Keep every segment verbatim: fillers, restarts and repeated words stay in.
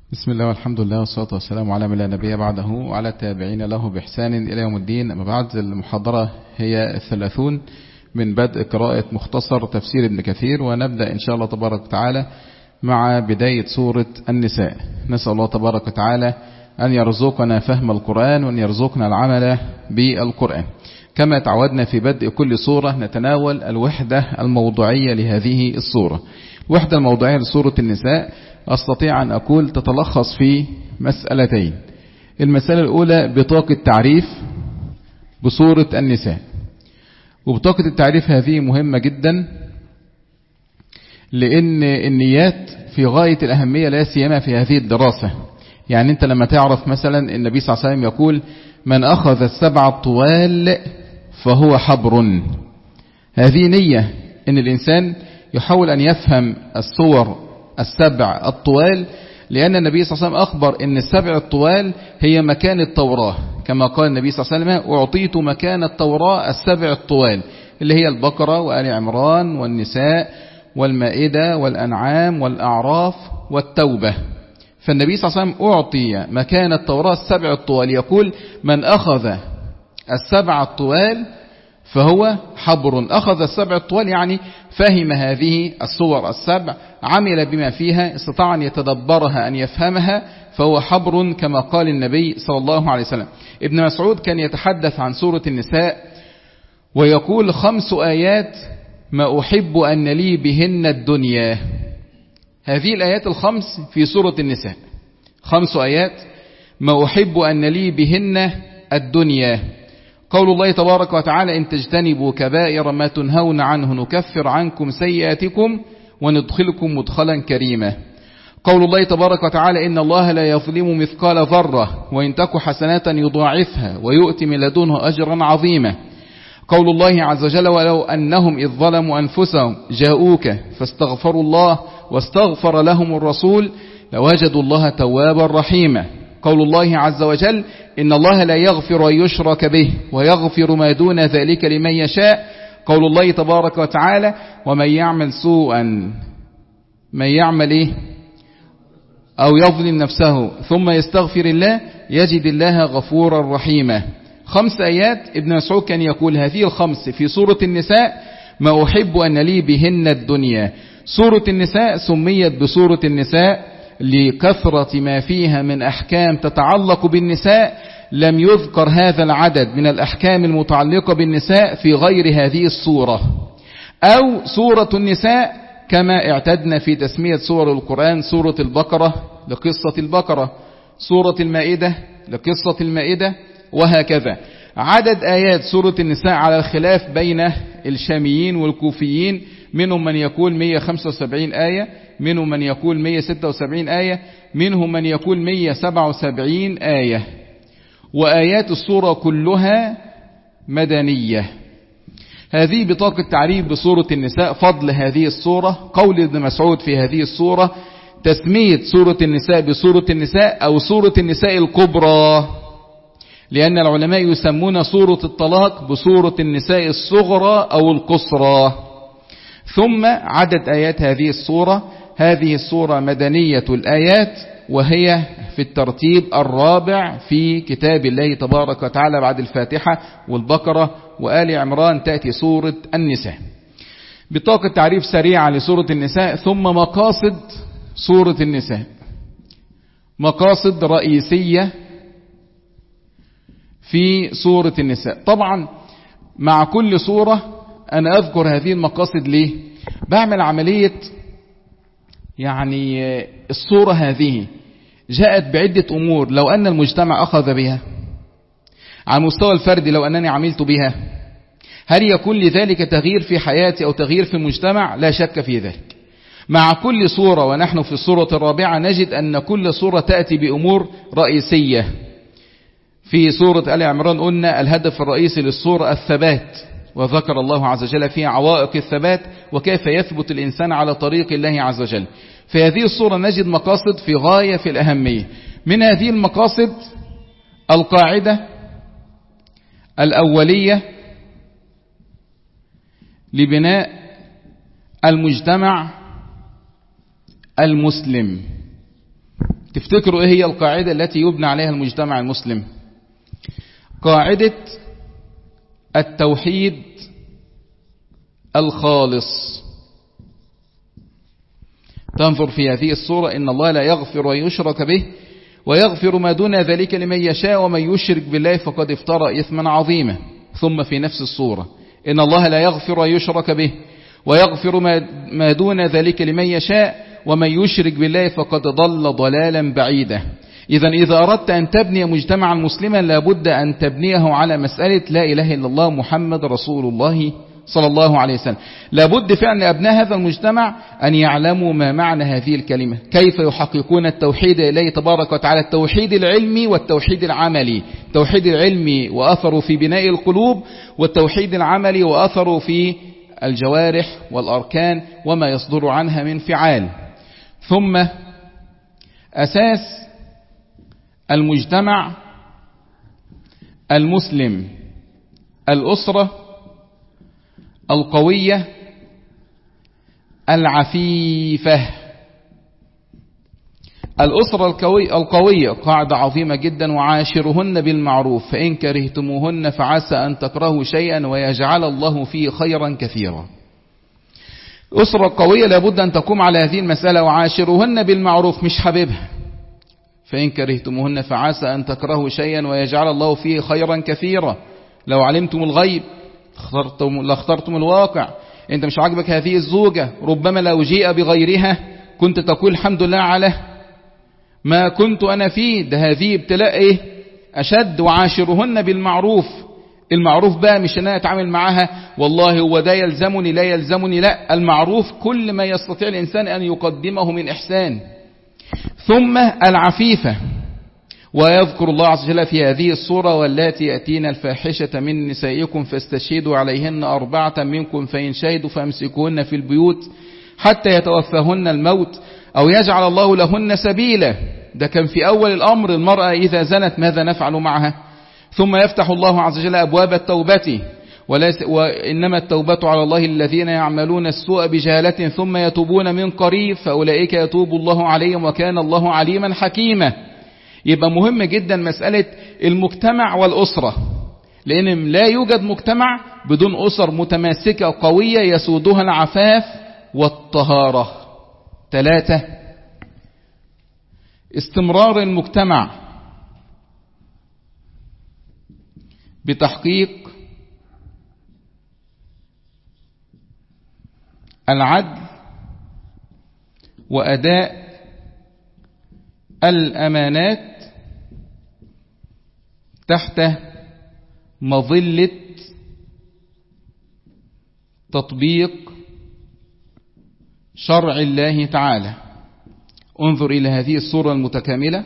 بسم الله والحمد لله والصلاة والسلام على من لا نبي بعده وعلى التابعين له بإحسان إلى يوم الدين. أما بعد، المحاضرة هي الثلاثون من بدء قراءة مختصر تفسير ابن كثير، ونبدأ إن شاء الله تبارك وتعالى مع بداية سورة النساء. نسأل الله تبارك وتعالى أن يرزقنا فهم القرآن وأن يرزقنا العمل بالقرآن. كما تعودنا في بدء كل سورة نتناول الوحدة الموضوعية لهذه السورة. الوحدة الموضوعية لسورة النساء أستطيع أن أقول تتلخص في مسألتين. المسألة الأولى بطاقة تعريف بسورة النساء، وبطاقة التعريف هذه مهمة جدا لأن النيات في غاية الأهمية لا سيما في هذه الدراسة. يعني أنت لما تعرف مثلا النبي صلى الله عليه وسلم يقول من أخذ السبع الطوال فهو حبر، هذه نية أن الإنسان يحاول أن يفهم الصور السبع الطوال، لأن النبي صلى الله عليه وسلم أخبر أن السبع الطوال هي مكان التوراة، كما قال النبي صلى الله عليه وسلم أعطيت مكان التوراة السبع الطوال، اللي هي البقرة وآل عمران والنساء والمائدة والأنعام والأعراف والتوبة. فالنبي صلى الله عليه وسلم أعطي مكان التوراة السبع الطوال، يقول من أخذ السبع الطوال فهو حبر. أخذ السبع الطوال يعني فهم هذه الصور السبع، عمل بما فيها، استطاع أن يتدبرها أن يفهمها، فهو حبر كما قال النبي صلى الله عليه وسلم. ابن مسعود كان يتحدث عن سورة النساء ويقول خمس آيات ما أحب أن لي بهن الدنيا. هذه الآيات الخمس في سورة النساء، خمس آيات ما أحب أن لي بهن الدنيا. قول الله تبارك وتعالى إن تجتنبوا كبائر ما تنهون عنه نكفر عنكم سيئاتكم وندخلكم مدخلا كريما. قول الله تبارك وتعالى إن الله لا يظلم مثقال ذرة وإن تك حسنات يضاعفها ويؤتي من لدنه أجرا عظيما. قول الله عز وجل ولو أنهم إذ ظلموا أنفسهم جاءوك فاستغفروا الله واستغفر لهم الرسول لوجدوا الله توابا رحيما. قول الله عز وجل إن الله لا يغفر أن يشرك به ويغفر ما دون ذلك لمن يشاء. قول الله تبارك وتعالى ومن يعمل سوءا من يعمل إيه أو يظلم نفسه ثم يستغفر الله يجد الله غفورا رحيما. خمس آيات ابن مسعود كان يقول هذه الخمس في سورة النساء ما أحب أن لي بهن الدنيا. سورة النساء سميت بسورة النساء لكثرة ما فيها من أحكام تتعلق بالنساء، لم يذكر هذا العدد من الأحكام المتعلقة بالنساء في غير هذه السورة. أو سورة النساء كما اعتدنا في تسمية سور القرآن، سورة البقرة لقصة البقرة، سورة المائدة لقصة المائدة، وهكذا. عدد آيات سورة النساء على الخلاف بين الشاميين والكوفيين، منهم من يقول مئة وخمسة وسبعين آية، منهم من يقول مئة وستة وسبعين آية، منهم من يقول مئة وسبعة وسبعين آية. وآيات السورة كلها مدنية. هذه بطاقة تعريف بسورة النساء. فضل هذه السورة، قول ابن مسعود في هذه السورة تسمية سورة النساء بسورة النساء أو سورة النساء الكبرى، لأن العلماء يسمون سورة الطلاق بسورة النساء الصغرى أو القصرى. ثم عدد آيات هذه السورة، هذه السورة مدنية الآيات، وهي في الترتيب الرابع في كتاب الله تبارك وتعالى بعد الفاتحة والبقرة وآل عمران تأتي سورة النساء. بطاقة تعريف سريعة لسورة النساء. ثم مقاصد سورة النساء، مقاصد رئيسية في سورة النساء. طبعا مع كل سورة أنا أذكر هذه المقاصد ليه؟ بعمل عملية يعني السورة هذه جاءت بعدة أمور، لو أن المجتمع أخذ بها على مستوى الفردي، لو أنني عملت بها، هل يكون لذلك تغيير في حياتي أو تغيير في المجتمع؟ لا شك في ذلك. مع كل سورة، ونحن في السورة الرابعة، نجد أن كل سورة تأتي بأمور رئيسية. في سورة آل عمران قلنا الهدف الرئيسي للسورة الثبات، وذكر الله عز وجل فيها عوائق الثبات وكيف يثبت الإنسان على طريق الله عز وجل. في هذه السورة نجد مقاصد في غاية في الأهمية. من هذه المقاصد القاعدة الأولية لبناء المجتمع المسلم. تفتكروا ايه هي القاعدة التي يبنى عليها المجتمع المسلم؟ قاعدة التوحيد الخالص. تنظر في هذه الصورة: إن الله لا يغفر أن يشرك به ويغفر ما دون ذلك لمن يشاء ومن يشرك بالله فقد افترى إثما عظيما. ثم في نفس الصورة: إن الله لا يغفر أن يشرك به ويغفر ما دون ذلك لمن يشاء ومن يشرك بالله فقد ضل ضلالا بعيدا. إذا إذا أردت أن تبني مجتمعا مسلما لابد أن تبنيه على مسألة لا إله إلا الله محمد رسول الله صلى الله عليه وسلم. لابد فعلا لأبناء هذا المجتمع أن يعلموا ما معنى هذه الكلمة، كيف يحققون التوحيد إليه تبارك وتعالى، التوحيد العلمي والتوحيد العملي. التوحيد العلمي وأثره في بناء القلوب، والتوحيد العملي وأثره في الجوارح والأركان وما يصدر عنها من فعال. ثم أساس المجتمع المسلم الأسرة القوية العفيفة. الأسرة القوية قاعدة عظيمة جدا: وعاشرهن بالمعروف فإن كرهتموهن فعسى أن تكرهوا شيئا ويجعل الله فيه خيرا كثيرا. أسرة قوية لابد أن تقوم على هذه المسألة: وعاشرهن بالمعروف، مش حبيبها. فإن كرهتموهن فعسى أن تكرهوا شيئا ويجعل الله فيه خيرا كثيرا. لو علمتم الغيب لاخترتم الواقع. انت مش عاجبك هذه الزوجة، ربما لو جيء بغيرها كنت تقول الحمد لله على ما كنت أنا فيه. ده هذه ابتلاء ايه أشد. وعاشرهن بالمعروف. المعروف بقى مش أنا أتعامل معها والله هو ده يلزمني لا يلزمني، لا، المعروف كل ما يستطيع الإنسان أن يقدمه من إحسان. ثم العفيفة. ويذكر الله عز وجل في هذه الصورة: واللاتي يأتين الفاحشة من نسائكم فاستشهدوا عليهن أربعة منكم فإن شهدوا فامسكوهن في البيوت حتى يتوفاهن الموت أو يجعل الله لهن سبيلا. ده كان في أول الأمر. المرأة إذا زنت ماذا نفعل معها؟ ثم يفتح الله عز وجل أبواب التوبة: وإنما التوبة على الله الذين يعملون السوء بجهالة ثم يتوبون من قريب فأولئك يتوب الله عليهم وكان الله عليما حكيما. يبقى مهم جدا مسألة المجتمع والأسرة، لأن لا يوجد مجتمع بدون أسر متماسكة قوية يسودها العفاف والطهارة. ثلاثة: استمرار المجتمع بتحقيق العدل وأداء الأمانات تحت مظلة تطبيق شرع الله تعالى. انظر إلى هذه الصورة المتكاملة.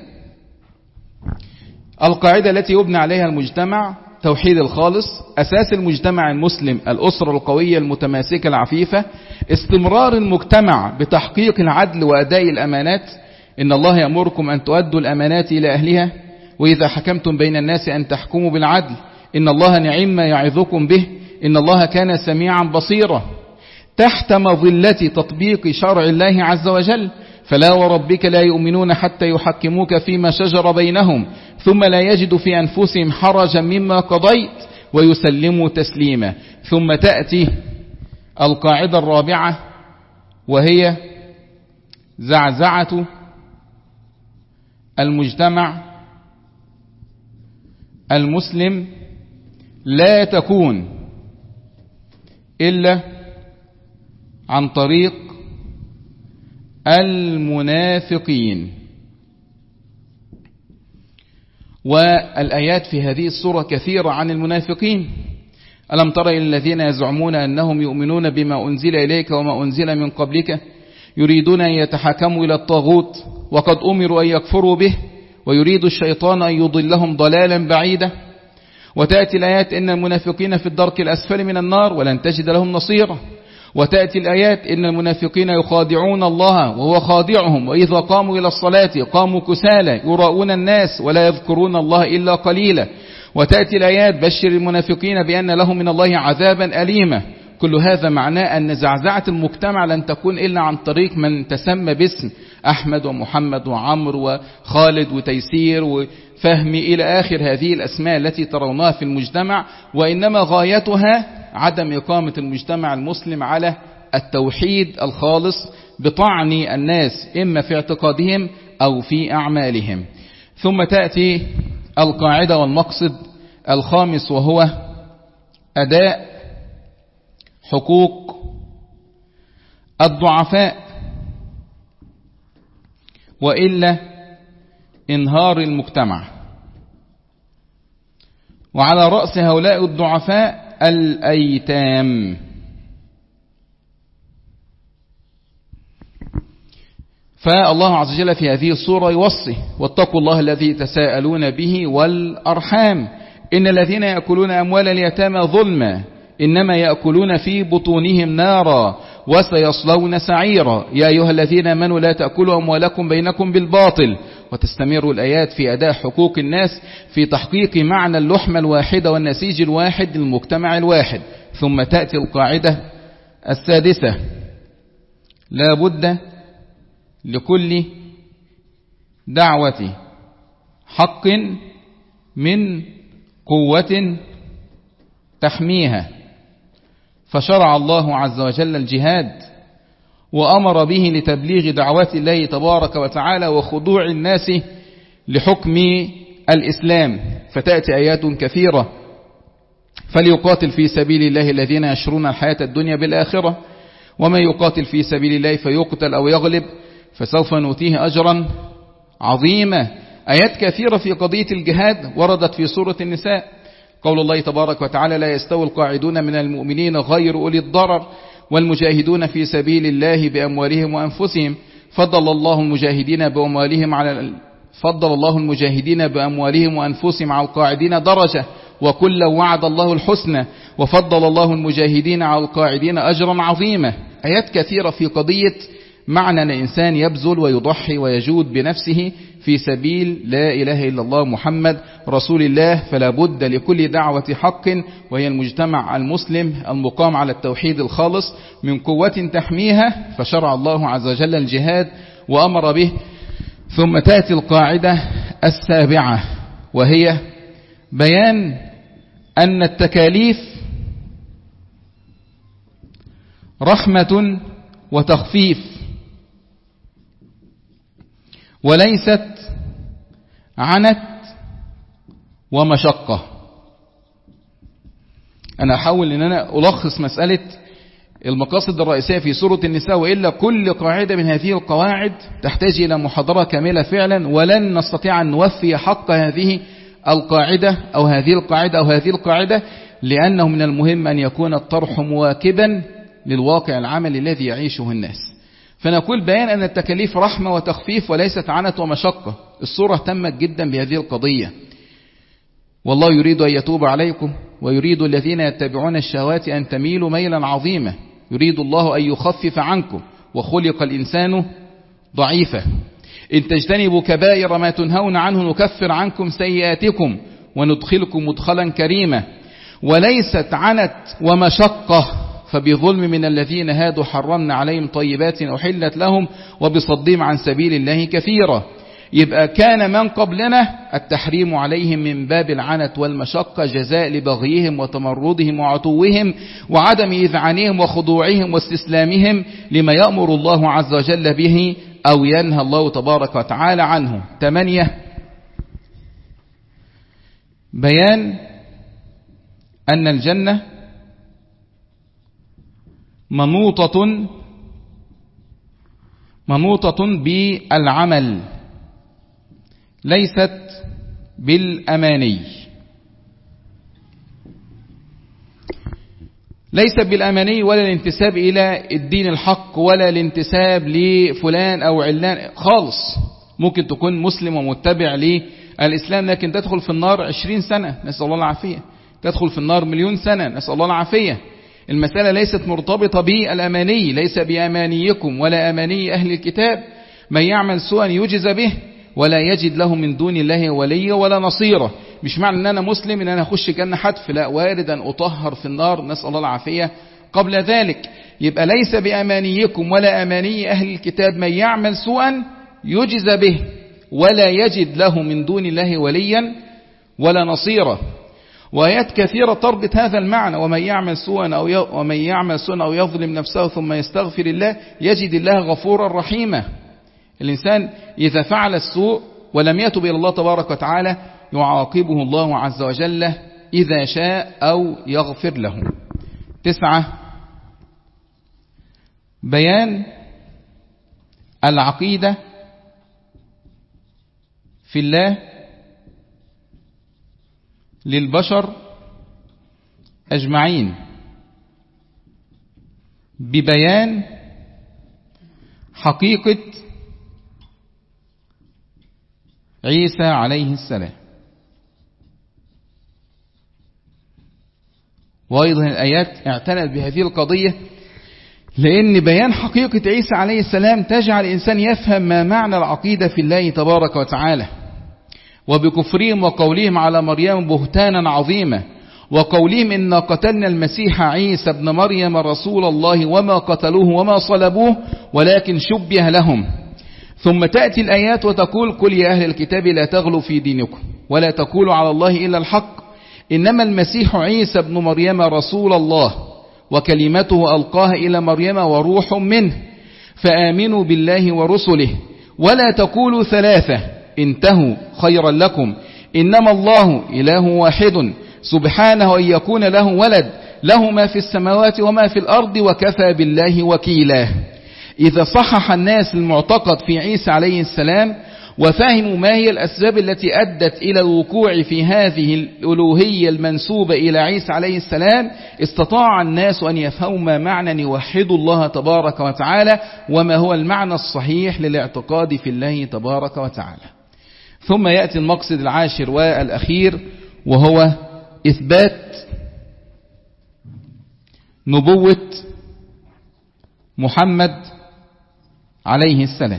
القاعدة التي يبنى عليها المجتمع: توحيد الخالص. أساس المجتمع المسلم الأسرة القوية المتماسكة العفيفة. استمرار المجتمع بتحقيق العدل وأداء الأمانات. إن الله يأمركم أن تؤدوا الأمانات إلى أهلها وإذا حكمتم بين الناس أن تحكموا بالعدل إن الله نعم ما يعظكم به إن الله كان سميعا بصيرا. تحت مظلة تطبيق شرع الله عز وجل: فلا وربك لا يؤمنون حتى يحكموك فيما شجر بينهم ثم لا يجدوا في أنفسهم حرجا مما قضيت ويسلموا تسليما. ثم تأتي القاعدة الرابعة وهي زعزعة المجتمع المسلم لا تكون إلا عن طريق المنافقين. والآيات في هذه السورة كثيرة عن المنافقين. ألم تر إلى الذين يزعمون أنهم يؤمنون بما أنزل إليك وما أنزل من قبلك يريدون أن يتحكموا إلى الطاغوت وقد أمروا أن يكفروا به ويريد الشيطان أن يضلهم ضلالا بعيدا. وتأتي الآيات: إن المنافقين في الدرك الأسفل من النار ولن تجد لهم نصيرا. وتأتي الآيات: إن المنافقين يخادعون الله وهو خادعهم وإذا قاموا إلى الصلاة قاموا كسالى يراؤون الناس ولا يذكرون الله إلا قليلا. وتأتي الآيات: بشر المنافقين بأن لهم من الله عذابا أليما. كل هذا معناه أن زعزعة المجتمع لن تكون إلا عن طريق من تسمى باسم أحمد ومحمد وعمر وخالد وتيسير وفهمي إلى آخر هذه الأسماء التي ترونها في المجتمع، وإنما غايتها عدم إقامة المجتمع المسلم على التوحيد الخالص بطعن الناس إما في اعتقادهم أو في أعمالهم. ثم تأتي القاعدة والمقصد الخامس، وهو أداء حقوق الضعفاء، وإلا انهار المجتمع. وعلى رأس هؤلاء الضعفاء الأيتام. فالله عز وجل في هذه الصورة يوصي: واتقوا الله الذي تساءلون به والأرحام إن الذين يأكلون أموال اليتامى ظلما إنما يأكلون في بطونهم نارا وسيصلون سعيرا يا أيها الذين آمنوا لا تأكلوا أموالكم بينكم بالباطل. وتستمر الآيات في أداء حقوق الناس في تحقيق معنى اللحمة الواحدة والنسيج الواحد للمجتمع الواحد. ثم تأتي القاعدة السادسة: لا بد لكل دعوة حق من قوة تحميها، فشرع الله عز وجل الجهاد وأمر به لتبليغ دعوات الله تبارك وتعالى وخضوع الناس لحكم الإسلام. فتأتي آيات كثيرة: فليقاتل في سبيل الله الذين يشرون الحياة الدنيا بالآخرة ومن يقاتل في سبيل الله فيقتل أو يغلب فسوف نؤتيه أجرا عظيما. آيات كثيرة في قضية الجهاد وردت في سورة النساء. قول الله تبارك وتعالى: لا يستوي القاعدون من المؤمنين غير أولي الضرر والمجاهدون في سبيل الله بأموالهم وأنفسهم فضل الله المجاهدين بأموالهم على فضل الله المجاهدين بأموالهم وأنفسهم على القاعدين درجة وكلا وعد الله الحسنى وفضل الله المجاهدين على القاعدين أجرا عظيما. آيات كثيرة في قضية معنى أن الإنسان يبذل ويضحي ويجود بنفسه في سبيل لا إله إلا الله محمد رسول الله. فلا بد لكل دعوة حق وهي المجتمع المسلم المقام على التوحيد الخالص من قوة تحميها، فشرع الله عز وجل الجهاد وأمر به. ثم تأتي القاعدة السابعة، وهي بيان أن التكاليف رحمة وتخفيف وليست عنت ومشقة. أنا أحاول أن أنا ألخص مسألة المقاصد الرئيسية في سورة النساء، وإلا كل قاعدة من هذه القواعد تحتاج إلى محاضرة كاملة فعلا، ولن نستطيع أن نوفي حق هذه القاعدة أو هذه القاعدة أو هذه القاعدة، لأنه من المهم أن يكون الطرح مواكبا للواقع العملي الذي يعيشه الناس. فنقول بيان أن التكاليف رحمة وتخفيف وليست عنت ومشقة. الصورة اهتمت جدا بهذه القضية: والله يريد أن يتوب عليكم ويريد الذين يتبعون الشهوات أن تميلوا ميلا عظيما يريد الله أن يخفف عنكم وخلق الإنسان ضعيفا إن تجتنبوا كبائر ما تنهون عنه نكفر عنكم سيئاتكم وندخلكم مدخلا كريما. وليست عنت ومشقة، فبظلم من الذين هادوا حرمنا عليهم طيبات أحلت لهم وبصدهم عن سبيل الله كثيرا. يبقى كان من قبلنا التحريم عليهم من باب العنت والمشقة جزاء لبغيهم وتمردهم وعتوهم وعدم إذعانهم وخضوعهم واستسلامهم لما يأمر الله عز وجل به أو ينهى الله تبارك وتعالى عنه. ثمانية: بيان أن الجنة منوطة منوطة بالعمل ليست بالأماني. ليست بالأماني ولا الانتساب إلى الدين الحق ولا الانتساب لفلان أو علان خالص. ممكن تكون مسلم ومتبع للإسلام لكن تدخل في النار عشرين سنة نسأل الله العافية، تدخل في النار مليون سنة نسأل الله العافية. المسألة ليست مرتبطة بالأماني، ليس بأمانيكم ولا أماني أهل الكتاب. من يعمل سوءا يجز به ولا يجد له من دون الله وليا ولا نصيرا. مش معنى ان انا مسلم ان انا اخش جنة حتف، لا، وارد ان اطهر في النار نسأل الله العافية قبل ذلك. يبقى ليس بأمانيكم ولا أماني أهل الكتاب من يعمل سوءا يجز به ولا يجد له من دون الله وليا ولا نصيرا. وآيات كثيرة تربط هذا المعنى: ومن يعمل سوءا أو ي... ومن يعمل سوءا أو يظلم نفسه ثم يستغفر الله يجد الله غفورا رحيما. الإنسان إذا فعل السوء ولم يتب إلى الله تبارك وتعالى يعاقبه الله عز وجل إذا شاء أو يغفر له. تسعة، بيان العقيدة في الله للبشر أجمعين ببيان حقيقة عيسى عليه السلام. وأيضا الآيات اعتنت بهذه القضية لأن بيان حقيقة عيسى عليه السلام تجعل الإنسان يفهم ما معنى العقيدة في الله تبارك وتعالى. وبكفرهم وقولهم على مريم بهتانا عظيما وقولهم إن قتلنا المسيح عيسى ابن مريم رسول الله وما قتلوه وما صلبوه ولكن شبه لهم. ثم تأتي الآيات وتقول: قل يا أهل الكتاب لا تغلوا في دينكم ولا تقولوا على الله إلا الحق إنما المسيح عيسى ابن مريم رسول الله وكلمته ألقاها إلى مريم وروح منه فآمنوا بالله ورسله ولا تقولوا ثلاثة انتهوا خيرا لكم إنما الله إله واحد سبحانه أن يكون له ولد له ما في السماوات وما في الأرض وكفى بالله وكيلا. إذا صحح الناس المعتقد في عيسى عليه السلام وفهموا ما هي الأسباب التي أدت إلى الوقوع في هذه الألوهية المنسوبة إلى عيسى عليه السلام استطاع الناس أن يفهموا ما معنى يوحدوا الله تبارك وتعالى وما هو المعنى الصحيح للاعتقاد في الله تبارك وتعالى. ثم يأتي المقصد العاشر والأخير وهو إثبات نبوة محمد عليه السلام.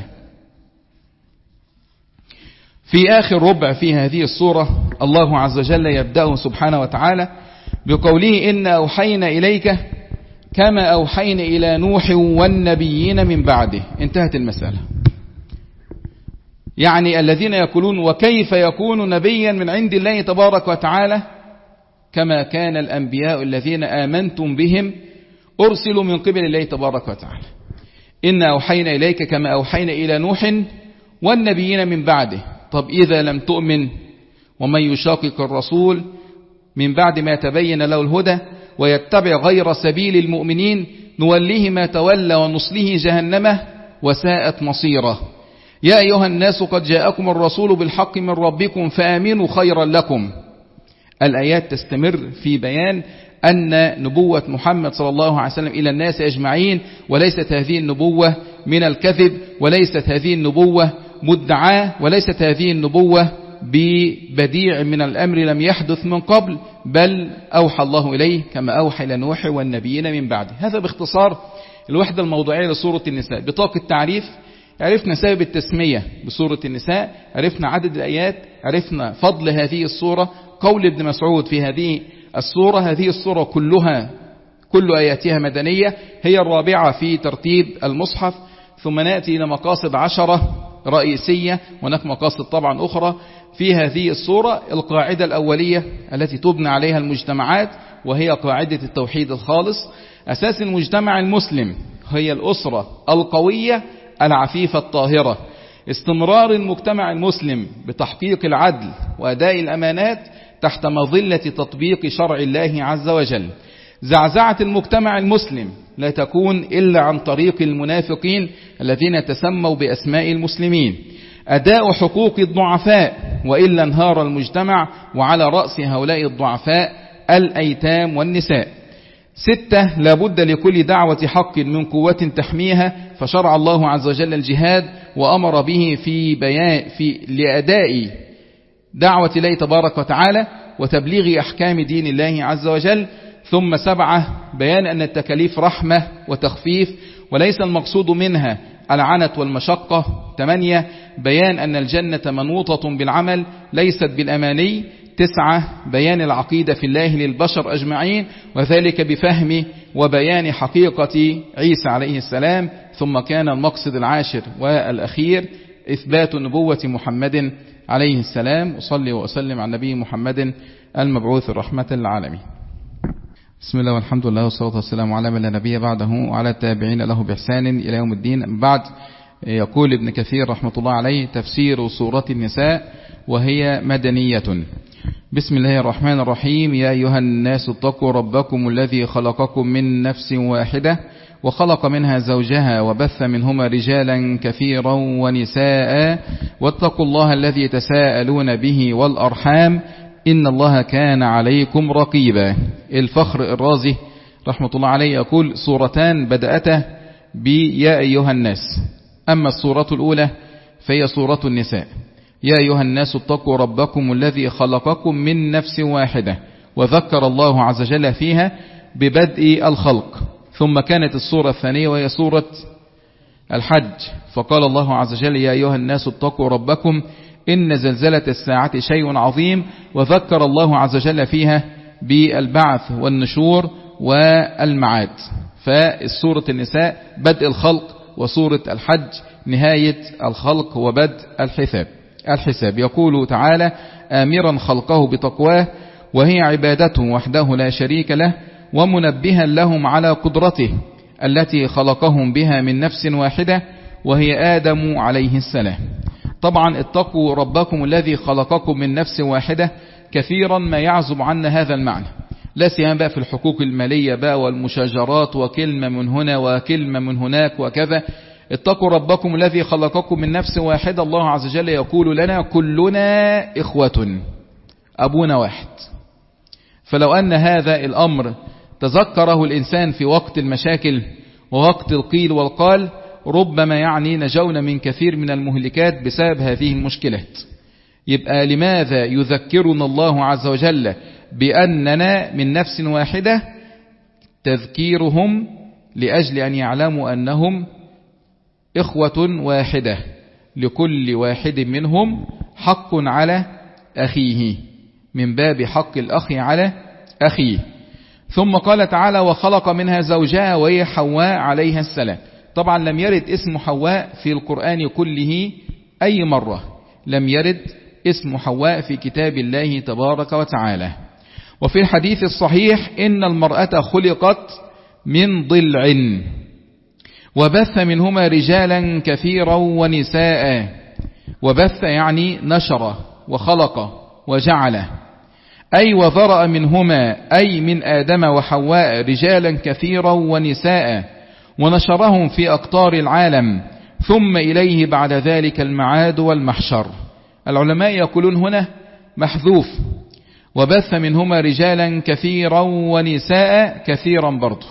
في آخر ربع في هذه السورة الله عز وجل يبدأ سبحانه وتعالى بقوله: إن أوحينا إليك كما أوحينا إلى نوح والنبيين من بعده. انتهت المسألة. يعني الذين يقولون وكيف يكون نبيا من عند الله تبارك وتعالى كما كان الأنبياء الذين آمنتم بهم أرسلوا من قبل الله تبارك وتعالى. إن أوحينا إليك كما أوحينا إلى نوح والنبيين من بعده. طب إذا لم تؤمن ومن يشاقق الرسول من بعد ما تبين له الهدى ويتبع غير سبيل المؤمنين نوليه ما تولى ونصله جهنمه وساءت مصيره. يا أيها الناس قد جاءكم الرسول بالحق من ربكم فآمنوا خيرا لكم. الآيات تستمر في بيان أن نبوة محمد صلى الله عليه وسلم إلى الناس أجمعين وليست هذه النبوة من الكذب وليست هذه النبوة مدعاة وليست هذه النبوة ببديع من الأمر لم يحدث من قبل بل أوحى الله إليه كما أوحى إلى نوح والنبيين من بعده. هذا باختصار الوحدة الموضوعية لسورة النساء. بطاقة تعريف عرفنا سبب التسمية بسورة النساء، عرفنا عدد الآيات، عرفنا فضل هذه السورة، قول ابن مسعود في هذه السورة: هذه السورة كلها كل آياتها مدنية، هي الرابعة في ترتيب المصحف. ثم نأتي إلى مقاصد عشرة رئيسية، هناك مقاصد طبعا أخرى في هذه السورة. القاعدة الأولية التي تبنى عليها المجتمعات وهي قاعدة التوحيد الخالص. أساس المجتمع المسلم هي الأسرة القوية العفيفة الطاهرة. استمرار المجتمع المسلم بتحقيق العدل وأداء الأمانات تحت مظلة تطبيق شرع الله عز وجل. زعزعة المجتمع المسلم لا تكون إلا عن طريق المنافقين الذين تسموا بأسماء المسلمين. أداء حقوق الضعفاء وإلا انهار المجتمع، وعلى رأس هؤلاء الضعفاء الأيتام والنساء. ستة: لابد لكل دعوة حق من قوة تحميها، فشرع الله عز وجل الجهاد وأمر به في بيان في لأداء دعوة الله تبارك وتعالى وتبليغ أحكام دين الله عز وجل. ثم سبعة: بيان أن التكاليف رحمة وتخفيف وليس المقصود منها العنت والمشقة. ثمانية: بيان أن الجنة منوطة بالعمل ليست بالأماني. تسعة: بيان العقيدة في الله للبشر أجمعين وذلك بفهم وبيان حقيقة عيسى عليه السلام. ثم كان المقصد العاشر والأخير إثبات نبوة محمد عليه السلام. أصلي وأسلم على النبي محمد المبعوث رحمة للعالمين. بسم الله والحمد لله والصلاة والسلام على من لا نبي بعده وعلى التابعين له بإحسان إلى يوم الدين. بعد، يقول ابن كثير رحمة الله عليه: تفسير سورة النساء وهي مدنية. بسم الله الرحمن الرحيم. يا أيها الناس اتقوا ربكم الذي خلقكم من نفس واحدة وخلق منها زوجها وبث منهما رجالا كثيرا ونساء واتقوا الله الذي تساءلون به والأرحام إن الله كان عليكم رقيبا. الفخر الرازي رحمة الله عليه يقول: سورتان بدأتا بيا أيها الناس، أما السورة الأولى فهي سورة النساء. يا أيها الناس اتقوا ربكم الذي خلقكم من نفس واحدة، وذكر الله عز وجل فيها ببدء الخلق. ثم كانت السورة الثانية وهي سورة الحج، فقال الله عز وجل: يا أيها الناس اتقوا ربكم إن زلزلة الساعة شيء عظيم، وذكر الله عز وجل فيها بالبعث والنشور والمعاد. فالسورة النساء بدء الخلق، وسورة الحج نهاية الخلق وبدء الحساب الحساب يقول تعالى: آمرا خلقه بتقواه وهي عبادته وحده لا شريك له، ومنبها لهم على قدرته التي خلقهم بها من نفس واحدة وهي آدم عليه السلام. طبعا اتقوا ربكم الذي خلقكم من نفس واحدة كثيرا ما يعزب عنا هذا المعنى، لا سيما بقى في الحقوق المالية بقى والمشاجرات وكلمة من هنا وكلمة من هناك وكذا. اتقوا ربكم الذي خلقكم من نفس واحدة، الله عز وجل يقول لنا: كلنا إخوة، أبونا واحد. فلو أن هذا الأمر تذكره الإنسان في وقت المشاكل ووقت القيل والقال، ربما يعني نجونا من كثير من المهلكات بسبب هذه المشكلات. يبقى لماذا يذكرنا الله عز وجل بأننا من نفس واحدة؟ تذكيرهم لأجل أن يعلموا أنهم إخوة واحدة، لكل واحد منهم حق على أخيه، من باب حق الأخ على أخيه. ثم قال تعالى: وخلق منها زوجها وهي حواء عليها السلام. طبعا لم يرد اسم حواء في القرآن كله أي مرة، لم يرد اسم حواء في كتاب الله تبارك وتعالى. وفي الحديث الصحيح: إن المرأة خلقت من ضلع وبث منهما رجالا كثيرا ونساء. وبث يعني نشر وخلق وجعل، أي وذرأ منهما، أي من آدم وحواء رجالا كثيرا ونساء، ونشرهم في أقطار العالم، ثم إليه بعد ذلك المعاد والمحشر. العلماء يقولون هنا محذوف، وبث منهما رجالا كثيرا ونساء كثيرا برضه،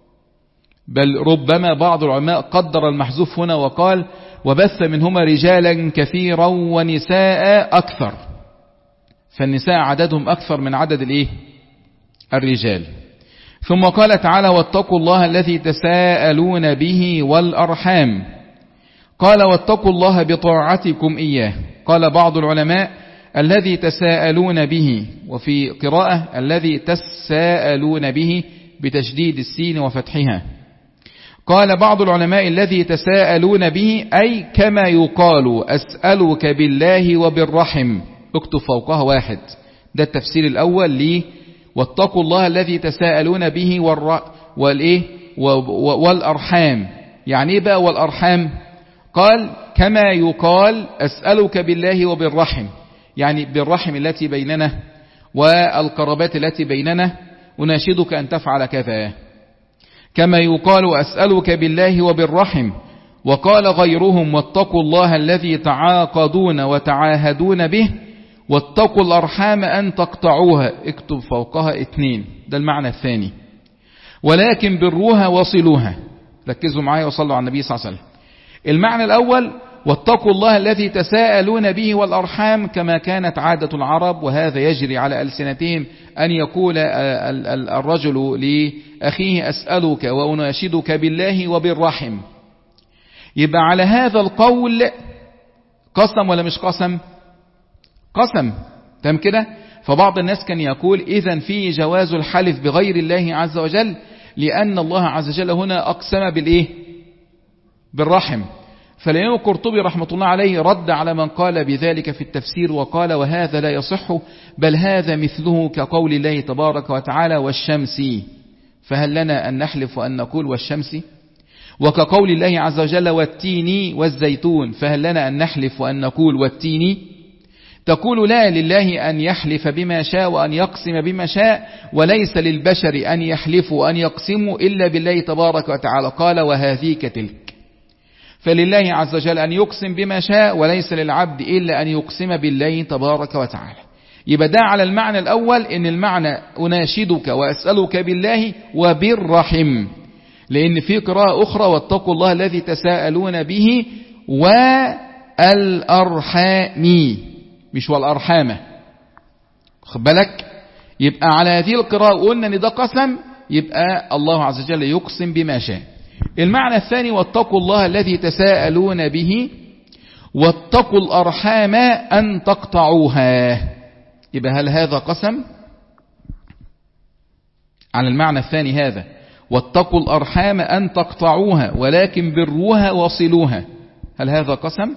بل ربما بعض العلماء قدر المحذوف هنا وقال: وبث منهما رجالا كثيرا ونساء أكثر، فالنساء عددهم أكثر من عدد الإيه؟ الرجال. ثم قال تعالى: واتقوا الله الذي تساءلون به والأرحام. قال: واتقوا الله بطاعتكم إياه. قال بعض العلماء: الذي تساءلون به، وفي قراءة: الذي تساءلون به بتشديد السين وفتحها. قال بعض العلماء: الذي تساءلون به أي كما يقال: أسألك بالله وبالرحم. اكتب فوقها واحد. ده التفسير الأول ليه واتقوا الله الذي تساءلون به والر... والإيه؟ والأرحام. يعني إيه بقى والأرحام؟ قال: كما يقال أسألك بالله وبالرحم، يعني بالرحم التي بيننا والقرابات التي بيننا، أناشدك أن تفعل كذا. كما يقال أسألك بالله وبالرحم. وقال غيرهم: واتقوا الله الذي تعاقدون وتعاهدون به، واتقوا الأرحام أن تقطعوها. اكتب فوقها اثنين. ده المعنى الثاني. ولكن بروها وصلوها. ركزوا معايا وصلوا على النبي صلى الله عليه وسلم. المعنى الأول: واتقوا الله الذي تساءلون به والأرحام، كما كانت عادة العرب، وهذا يجري على ألسنتهم، أن يقول الرجل لأخيه: أسألك وأناشدك بالله وبالرحم. يبقى على هذا القول قسم ولا مش قسم؟ قسم. تم كده؟ فبعض الناس كان يقول: إذن في جواز الحلف بغير الله عز وجل، لأن الله عز وجل هنا أقسم بالإيه؟ بالرحم. فالإمام القرطبي رحمة الله عليه رد على من قال بذلك في التفسير وقال وهذا لا يصح، بل هذا مثله كقول الله تبارك وتعالى والشمس، فهل لنا أن نحلف وأن نقول والشمس؟ وكقول الله عز وجل والتين والزيتون، فهل لنا أن نحلف وأن نقول والتين؟ تقول لا لله أن يحلف بما شاء وأن يقسم بما شاء، وليس للبشر أن يحلفوا وأن يقسموا إلا بالله تبارك وتعالى. قال وهذه كتلك. فلله عز وجل أن يقسم بما شاء، وليس للعبد إلا أن يقسم بالله تبارك وتعالى. يبقى ده على المعنى الأول، إن المعنى أناشدك وأسألك بالله وبالرحم، لأن في قراءة أخرى واتقوا الله الذي تساءلون به والأرحام، مش والأرحامة، خد بالك. يبقى على هذه القراءة قلنا ان ده قسم، يبقى الله عز وجل يقسم بما شاء. المعنى الثاني واتقوا الله الذي تساءلون به واتقوا الأرحام أن تقطعوها، يبقى هل هذا قسم؟ على المعنى الثاني هذا واتقوا الأرحام أن تقطعوها ولكن بروها وصلوها، هل هذا قسم؟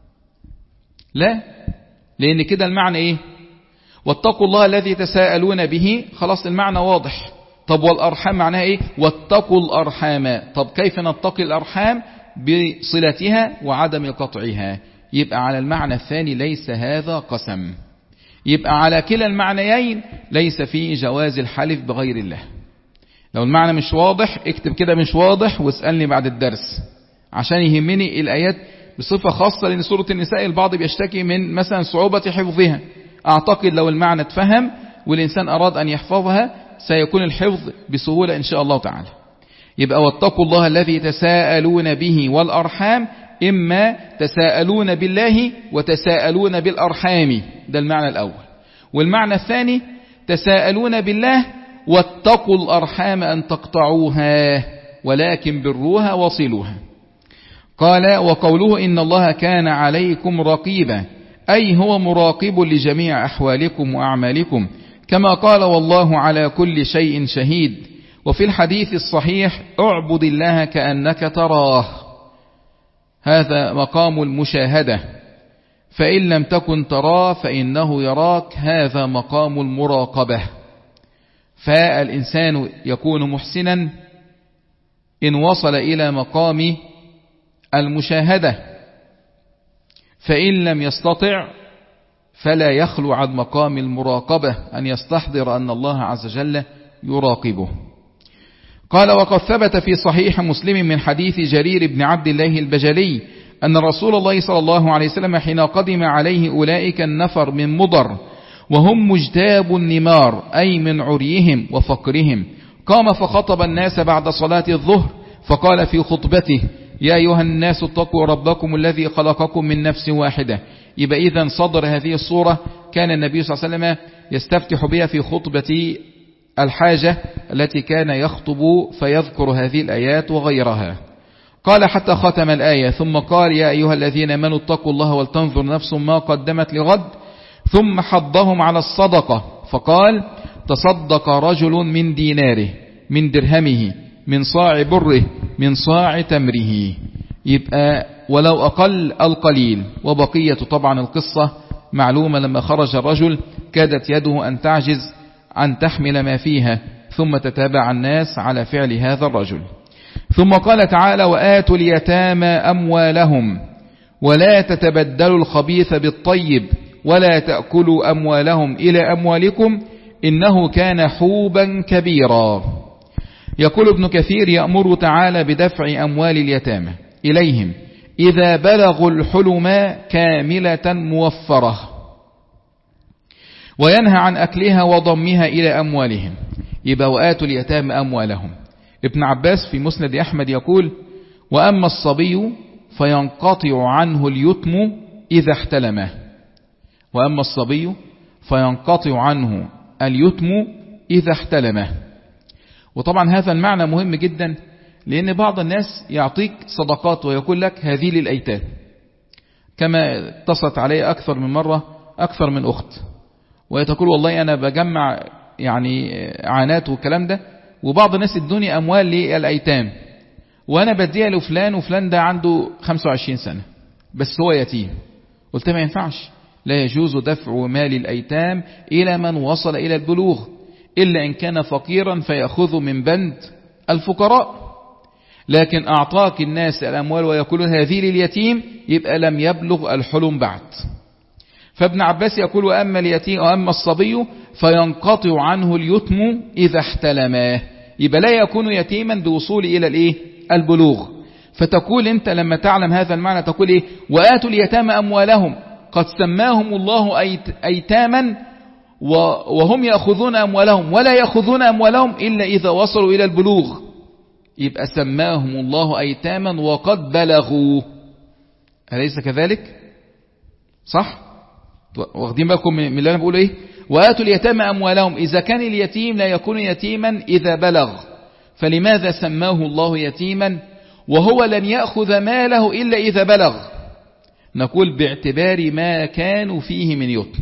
لا، لأن كده المعنى إيه؟ واتقوا الله الذي تساءلون به، خلاص المعنى واضح. طب والأرحام معناها إيه؟ واتقوا الأرحام. طب كيف نتقي الأرحام؟ بصلتها وعدم قطعها. يبقى على المعنى الثاني ليس هذا قسم. يبقى على كلا المعنيين ليس فيه جواز الحلف بغير الله. لو المعنى مش واضح اكتب كده مش واضح واسألني بعد الدرس، عشان يهمني الآيات بصفة خاصة، لأن سورة النساء البعض بيشتكي من مثلا صعوبة حفظها. أعتقد لو المعنى اتفهم والإنسان أراد أن يحفظها سيكون الحفظ بسهولة إن شاء الله تعالى. يبقى واتقوا الله الذي تساءلون به والأرحام، إما تساءلون بالله وتساءلون بالأرحام، ده المعنى الأول. والمعنى الثاني تساءلون بالله واتقوا الأرحام أن تقطعوها ولكن بروها وصلوها. قال وقوله إن الله كان عليكم رقيبا، أي هو مراقب لجميع أحوالكم وأعمالكم، كما قال والله على كل شيء شهيد. وفي الحديث الصحيح اعبد الله كأنك تراه، هذا مقام المشاهدة، فإن لم تكن تراه فإنه يراك، هذا مقام المراقبة. فالإنسان يكون محسنا إن وصل إلى مقام المشاهدة، فإن لم يستطع فلا يخلو عن مقام المراقبة، أن يستحضر أن الله عز وجل يراقبه. قال وقد ثبت في صحيح مسلم من حديث جرير بن عبد الله البجلي أن رسول الله صلى الله عليه وسلم حين قدم عليه أولئك النفر من مضر وهم مجتاب النمار، أي من عريهم وفقرهم، قام فخطب الناس بعد صلاة الظهر فقال في خطبته يا أيها الناس اتقوا ربكم الذي خلقكم من نفس واحدة. يبقى إذن صدر هذه الصورة كان النبي صلى الله عليه وسلم يستفتح بها في خطبة الحاجة التي كان يخطب فيذكر هذه الآيات وغيرها. قال حتى ختم الآية، ثم قال يا أيها الذين آمنوا اتقوا الله ولتنظر نفس ما قدمت لغد، ثم حضهم على الصدقة فقال تصدق رجل من ديناره من درهمه من صاع بره من صاع تمره، يبقى ولو أقل القليل. وبقية طبعا القصة معلومة، لما خرج الرجل كادت يده أن تعجز عن تحمل ما فيها، ثم تتابع الناس على فعل هذا الرجل. ثم قال تعالى وآتوا اليتامى أموالهم ولا تتبدلوا الخبيث بالطيب ولا تأكلوا أموالهم إلى أموالكم إنه كان حوبا كبيرا. يقول ابن كثير يأمر تعالى بدفع أموال اليتامى إليهم إذا بلغوا الحلم كاملة موفرة، وينهى عن أكلها وضمها إلى أموالهم. يبقى وآتوا اليتامى أموالهم. ابن عباس في مسند أحمد يقول وأما الصبي فينقطع عنه اليتم إذا احتلمه، وأما الصبي فينقطع عنه اليتم إذا احتلمه. وطبعا هذا المعنى مهم جدا، لأن بعض الناس يعطيك صدقات ويقول لك هذه للأيتام، كما اتصلت علي أكثر من مرة أكثر من أخت ويتقول والله أنا بجمع يعني عانات والكلام ده وبعض الناس ادوني أموال للأيتام وأنا بديها لفلان وفلان ده عنده خمسة وعشرين سنة بس هو يتيم. قلت ما ينفعش، لا يجوز دفع مال الأيتام إلى من وصل إلى البلوغ إلا إن كان فقيرا فيأخذ من بند الفقراء، لكن أعطاك الناس الأموال ويقول هذه لليتيم يبقى لم يبلغ الحلم بعد. فابن عباس يقول وأما اليتيم وأما الصبي فينقطع عنه اليتم إذا احتلماه، يبقى لا يكون يتيما بوصول إلى الإيه؟ البلوغ. فتقول أنت لما تعلم هذا المعنى تقول إيه؟ وآتوا اليتامى أموالهم قد سماهم الله أيتاما وهم يأخذون أموالهم ولا يأخذون أموالهم إلا إذا وصلوا إلى البلوغ، يبقى سماهم الله أيتاما وقد بلغوا. أليس كذلك؟ صح؟ واخدين بالكم من اللي أنا بقوله إيه؟ وآتوا اليتامى أموالهم، إذا كان اليتيم لا يكون يتيما إذا بلغ، فلماذا سماه الله يتيما وهو لن يأخذ ماله إلا إذا بلغ؟ نقول باعتبار ما كانوا فيه من يتم،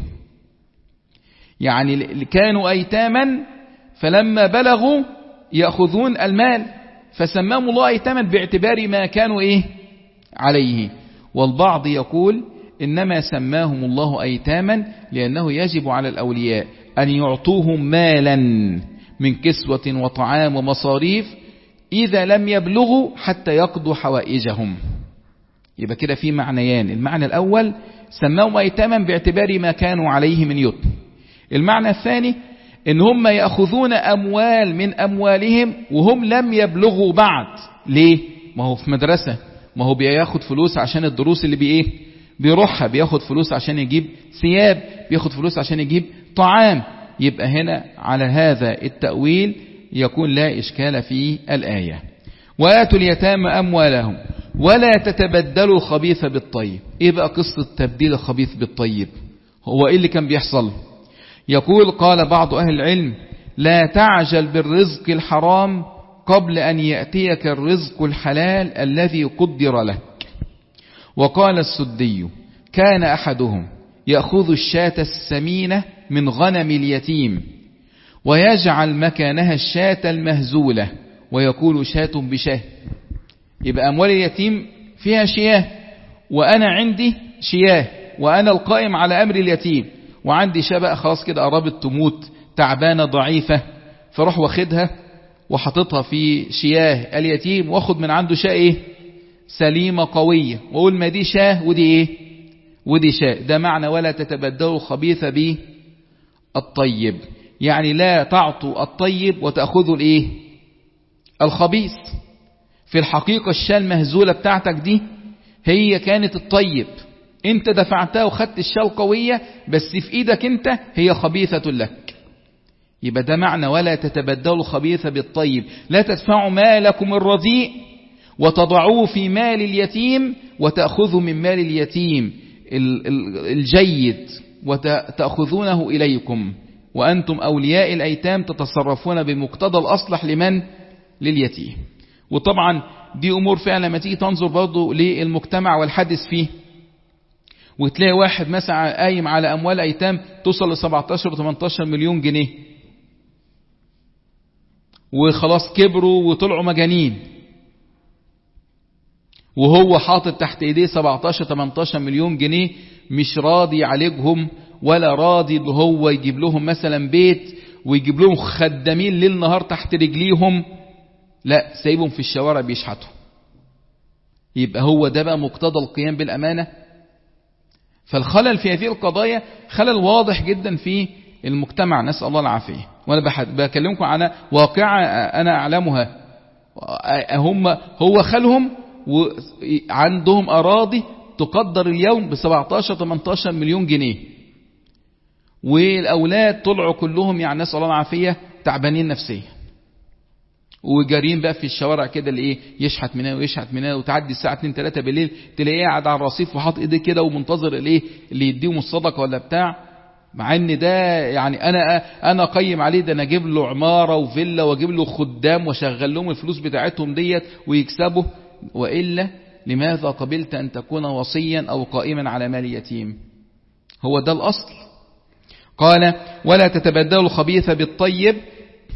يعني كانوا أيتاما فلما بلغوا يأخذون المال فسماهم الله أيتاما باعتبار ما كانوا إيه عليه. والبعض يقول إنما سماهم الله أيتاما لأنه يجب على الأولياء أن يعطوهم مالا من كسوة وطعام ومصاريف إذا لم يبلغوا حتى يقضوا حوائجهم. يبقى كده في معنيان، المعنى الأول سماهم أيتاما باعتبار ما كانوا عليه من يتم، المعنى الثاني إن هم يأخذون أموال من أموالهم وهم لم يبلغوا بعد. ليه؟ ما هو في مدرسة، ما هو بياخد فلوس عشان الدروس اللي بإيه بيروحها، بياخد فلوس عشان يجيب ثياب، بياخد فلوس عشان يجيب طعام. يبقى هنا على هذا التأويل يكون لا إشكال في الآية. وآتوا اليتامى أموالهم ولا تتبدلوا الخبيث بالطيب. إيه بقى قصة تبديل الخبيث بالطيب؟ هو إيه اللي كان بيحصل؟ يقول قال بعض أهل العلم لا تعجل بالرزق الحرام قبل أن يأتيك الرزق الحلال الذي قدر لك. وقال السدي كان أحدهم يأخذ الشاة السمينة من غنم اليتيم ويجعل مكانها الشاة المهزولة ويقول شاة بشاه. يبقى أموال اليتيم فيها شياه وأنا عندي شياه وأنا القائم على أمر اليتيم، وعندي شبأ خلاص كده قربت تموت تعبانة ضعيفة، فروح واخدها وحطتها في شياه اليتيم واخد من عنده شاة ايه سليمة قوية واقول ما دي شاه ودي ايه ودي شاه. ده معنى ولا تتبدلوا الخبيث بالطيب، يعني لا تعطوا الطيب وتأخذوا الايه الخبيث. في الحقيقة الشاة المهزولة بتاعتك دي هي كانت الطيب، انت دفعتها وخدت الشاة القوية بس في ايدك انت هي خبيثة لك. يبقى ده معنى ولا تتبدلوا الخبيث بالطيب، لا تدفعوا مالكم الرديء وتضعوه في مال اليتيم وتأخذوا من مال اليتيم الجيد وتأخذونه إليكم وأنتم أولياء الأيتام تتصرفون بمقتضى الأصلح لمن لليتيم. وطبعا دي أمور فعلا لما تيجي تنظر برضو للمجتمع والحدث فيه وتلاقي واحد مثلا قايم على أموال أيتام توصل ل سبعتاشر و تمنتاشر مليون جنيه وخلاص كبروا وطلعوا مجانين، وهو حاطط تحت ايديه سبعتاشر تمنتاشر مليون جنيه مش راضي يعالجهم ولا راضي ان هو يجيب لهم مثلا بيت ويجيب لهم خدامين ليل نهار تحت رجليهم، لا سايبهم في الشوارع بيشحتوا. يبقى هو ده بقى مقتضى القيام بالأمانة. فالخلل في هذه القضايا خلل واضح جدا في المجتمع، نسأل الله العافية. وانا بكلمكم عن واقعة انا اعلمها، هم هو خلهم وعندهم اراضي تقدر اليوم ب سبعتاشر تمنتاشر مليون جنيه، والاولاد طلعوا كلهم يعني نسأل الله العافية تعبانين نفسيا وجارين بقى في الشوارع كده اللي ايه يشحت منها ويشحت منها، وتعدي الساعه اتنين تلاتة بالليل تلاقيه قاعد على الرصيف وحاطط ايديه كده ومنتظر الايه اللي يديهم الصدقه ولا بتاع، مع ان ده يعني انا انا قيم عليه ده انا اجيب له عماره وفيلا واجيب له خدام واشغل لهم الفلوس بتاعتهم ديت ويكسبوا. والا لماذا قبلت ان تكون وصيا او قائما على مال يتيم؟ هو ده الاصل. قال ولا تتبدلوا الخبيث بالطيب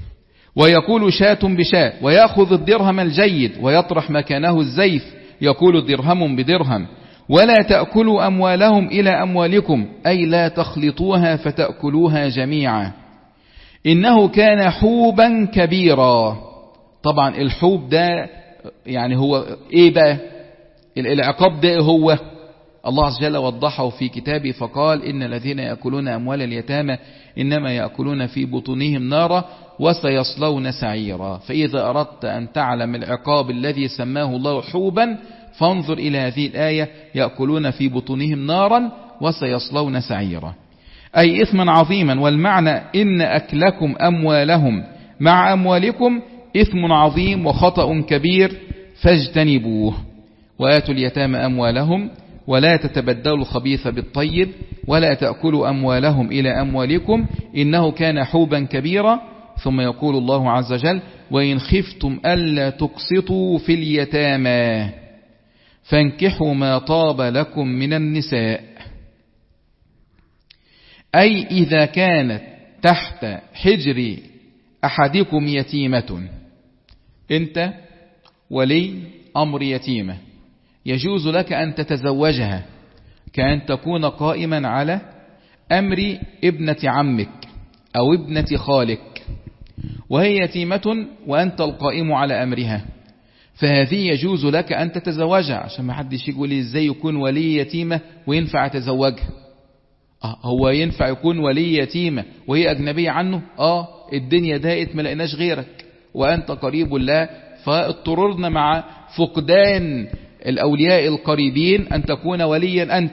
ويقول شاة بشاة، ويأخذ الدرهم الجيد ويطرح مكانه الزيف، يقول درهم بدرهم. ولا تأكلوا أموالهم إلى أموالكم، أي لا تخلطوها فتأكلوها جميعا، إنه كان حوبا كبيرا. طبعا الحوب ده يعني هو إيه بقى؟ العقاب ده هو الله عز وجل وضحه في كتابه فقال إن الذين يأكلون أموال اليتامى إنما يأكلون في بطونهم نارا وسيصلون سعيرا. فإذا أردت أن تعلم العقاب الذي سماه الله حوبا فانظر إلى هذه الآية، يأكلون في بطونهم نارا وسيصلون سعيرا، أي إثما عظيما. والمعنى إن أكلكم أموالهم مع أموالكم إثم عظيم وخطأ كبير فاجتنبوه. وآتوا اليتامى أموالهم ولا تتبدلوا الخبيث بالطيب ولا تأكلوا أموالهم إلى أموالكم إنه كان حوبا كبيرا. ثم يقول الله عز وجل وإن خفتم ألا تقسطوا في اليتامى فانكحوا ما طاب لكم من النساء، أي إذا كانت تحت حجر أحدكم يتيمة، أنت ولي أمر يتيمة يجوز لك أن تتزوجها، كأن تكون قائما على أمر ابنة عمك أو ابنة خالك، وهي يتيمة وأنت القائم على أمرها، فهذه يجوز لك أن تتزوجها. عشان ما حدش يقول لي إزاي يكون ولي يتيمة وينفع تزوجها. آه هو ينفع يكون ولي يتيمة وهي أجنبية عنه؟ آه الدنيا دائت ما لقيناش غيرك وأنت قريب الله، فاضطررنا مع فقدان الأولياء القريبين أن تكون وليا أنت.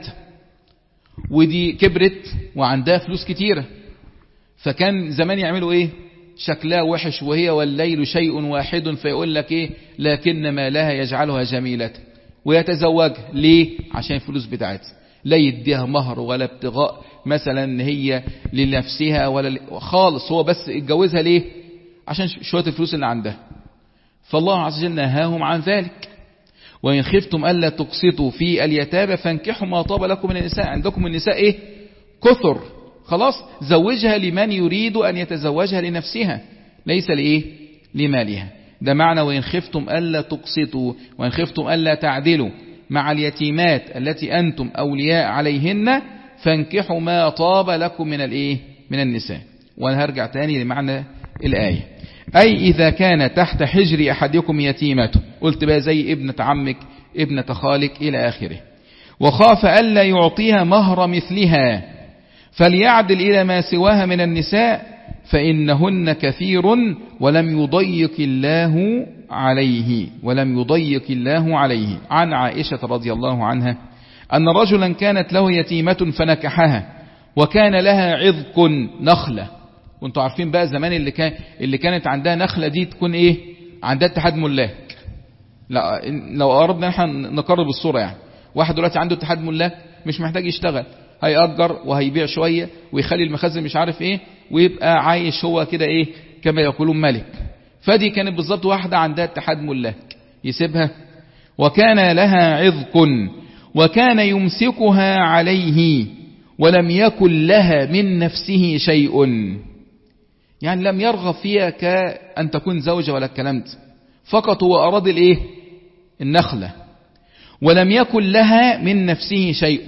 ودي كبرت وعندها فلوس كتيرة، فكان زمان يعملوا إيه؟ شكلها وحش وهي والليل شيء واحد، فيقول لك إيه؟ لكن ما لها يجعلها جميلة، ويتزوجها ليه؟ عشان الفلوس بتاعتها، لا يديها مهر ولا ابتغاء مثلا هي لنفسها ولا خالص، هو بس اتجوزها ليه؟ عشان شوية الفلوس اللي عندها. فالله عز وجل نهاهم عن ذلك. وإن خفتم ألا تقسطوا في اليتامى فانكحوا ما طاب لكم من النساء. عندكم النساء إيه؟ كثر، خلاص زوجها لمن يريد أن يتزوجها لنفسها، ليس لإيه؟ لمالها. ده معنى وإن خفتم ألا تقسطوا، وإن خفتم ألا تعدلوا مع اليتيمات التي أنتم أولياء عليهن فانكحوا ما طاب لكم من الإيه؟ من النساء. وأنا هرجع تاني لمعنى الآية، أي إذا كان تحت حجر أحدكم يتيمة، قلت بقى زي ابنة عمك ابنة خالك إلى آخره، وخاف ألا يعطيها مهر مثلها فليعدل إلى ما سواها من النساء فإنهن كثير ولم يضيق الله عليه ولم يضيق الله عليه. عن عائشة رضي الله عنها أن رجلا كانت له يتيمة فنكحها وكان لها عذق نخلة. وانتوا عارفين بقى زمان اللي كان اللي كانت عندها نخلة دي تكون ايه؟ عندها اتحاد ملاك. لا لو أردنا نحن نقرب الصورة، يعني واحد دلوقتي عنده اتحاد ملاك مش محتاج يشتغل، هيأجر وهيبيع شوية ويخلي المخازن مش عارف ايه ويبقى عايش هو كده ايه كما يقولون ملك. فدي كانت بالظبط واحدة عندها اتحاد ملاك يسيبها. وكان لها عذق وكان يمسكها عليه ولم يكن لها من نفسه شيء، يعني لم يرغب فيها كأن تكون زوجة ولا الكلام ده، فقط هو أراد الايه؟ النخلة، ولم يكن لها من نفسه شيء.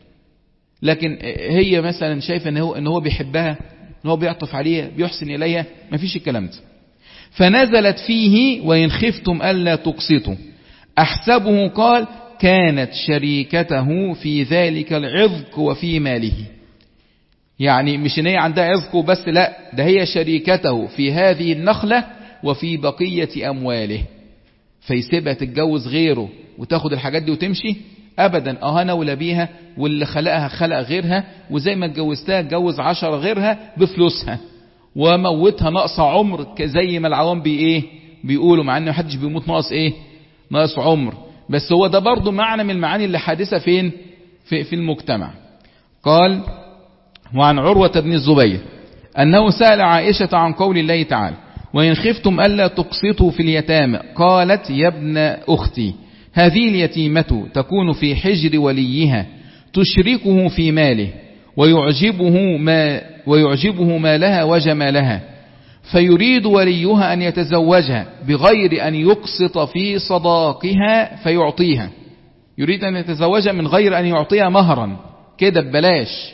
لكن هي مثلا شايفة ان هو, إن هو بيحبها، ان هو بيعطف عليها بيحسن إليها، ما فيش الكلام ده. فنزلت فيه وإن خفتم ألا تقسطوا. أحسبه قال كانت شريكته في ذلك العذق وفي ماله، يعني مش ان هي عندها عذق بس، لا ده هي شريكته في هذه النخلة وفي بقية أمواله. فيسيبها تتجوز غيره وتاخد الحاجات دي وتمشي؟ أبدا. أهنا ولا بيها، واللي خلقها خلق غيرها، وزي ما اتجوزتها اتجوز عشرة غيرها بفلوسها وموتها ناقص عمر، زي ما العوام بي ايه بيقولوا، مع ان محدش بيموت ناقص ايه؟ ناقص عمر. بس هو ده برضو معنى من المعاني اللي حادثة فين؟ في, في المجتمع. قال وعن عروة بن الزبير أنه سأل عائشة عن قول الله تعالى وإن خفتم ألا تقسطوا في اليتامى قالت يا ابن أختي هذه اليتيمة تكون في حجر وليها تشركه في ماله ويعجبه ما, ويعجبه ما لها وجمالها فيريد وليها أن يتزوجها بغير أن يقسط في صداقها فيعطيها، يريد أن يتزوجها من غير أن يعطيها مهرا كده ببلاش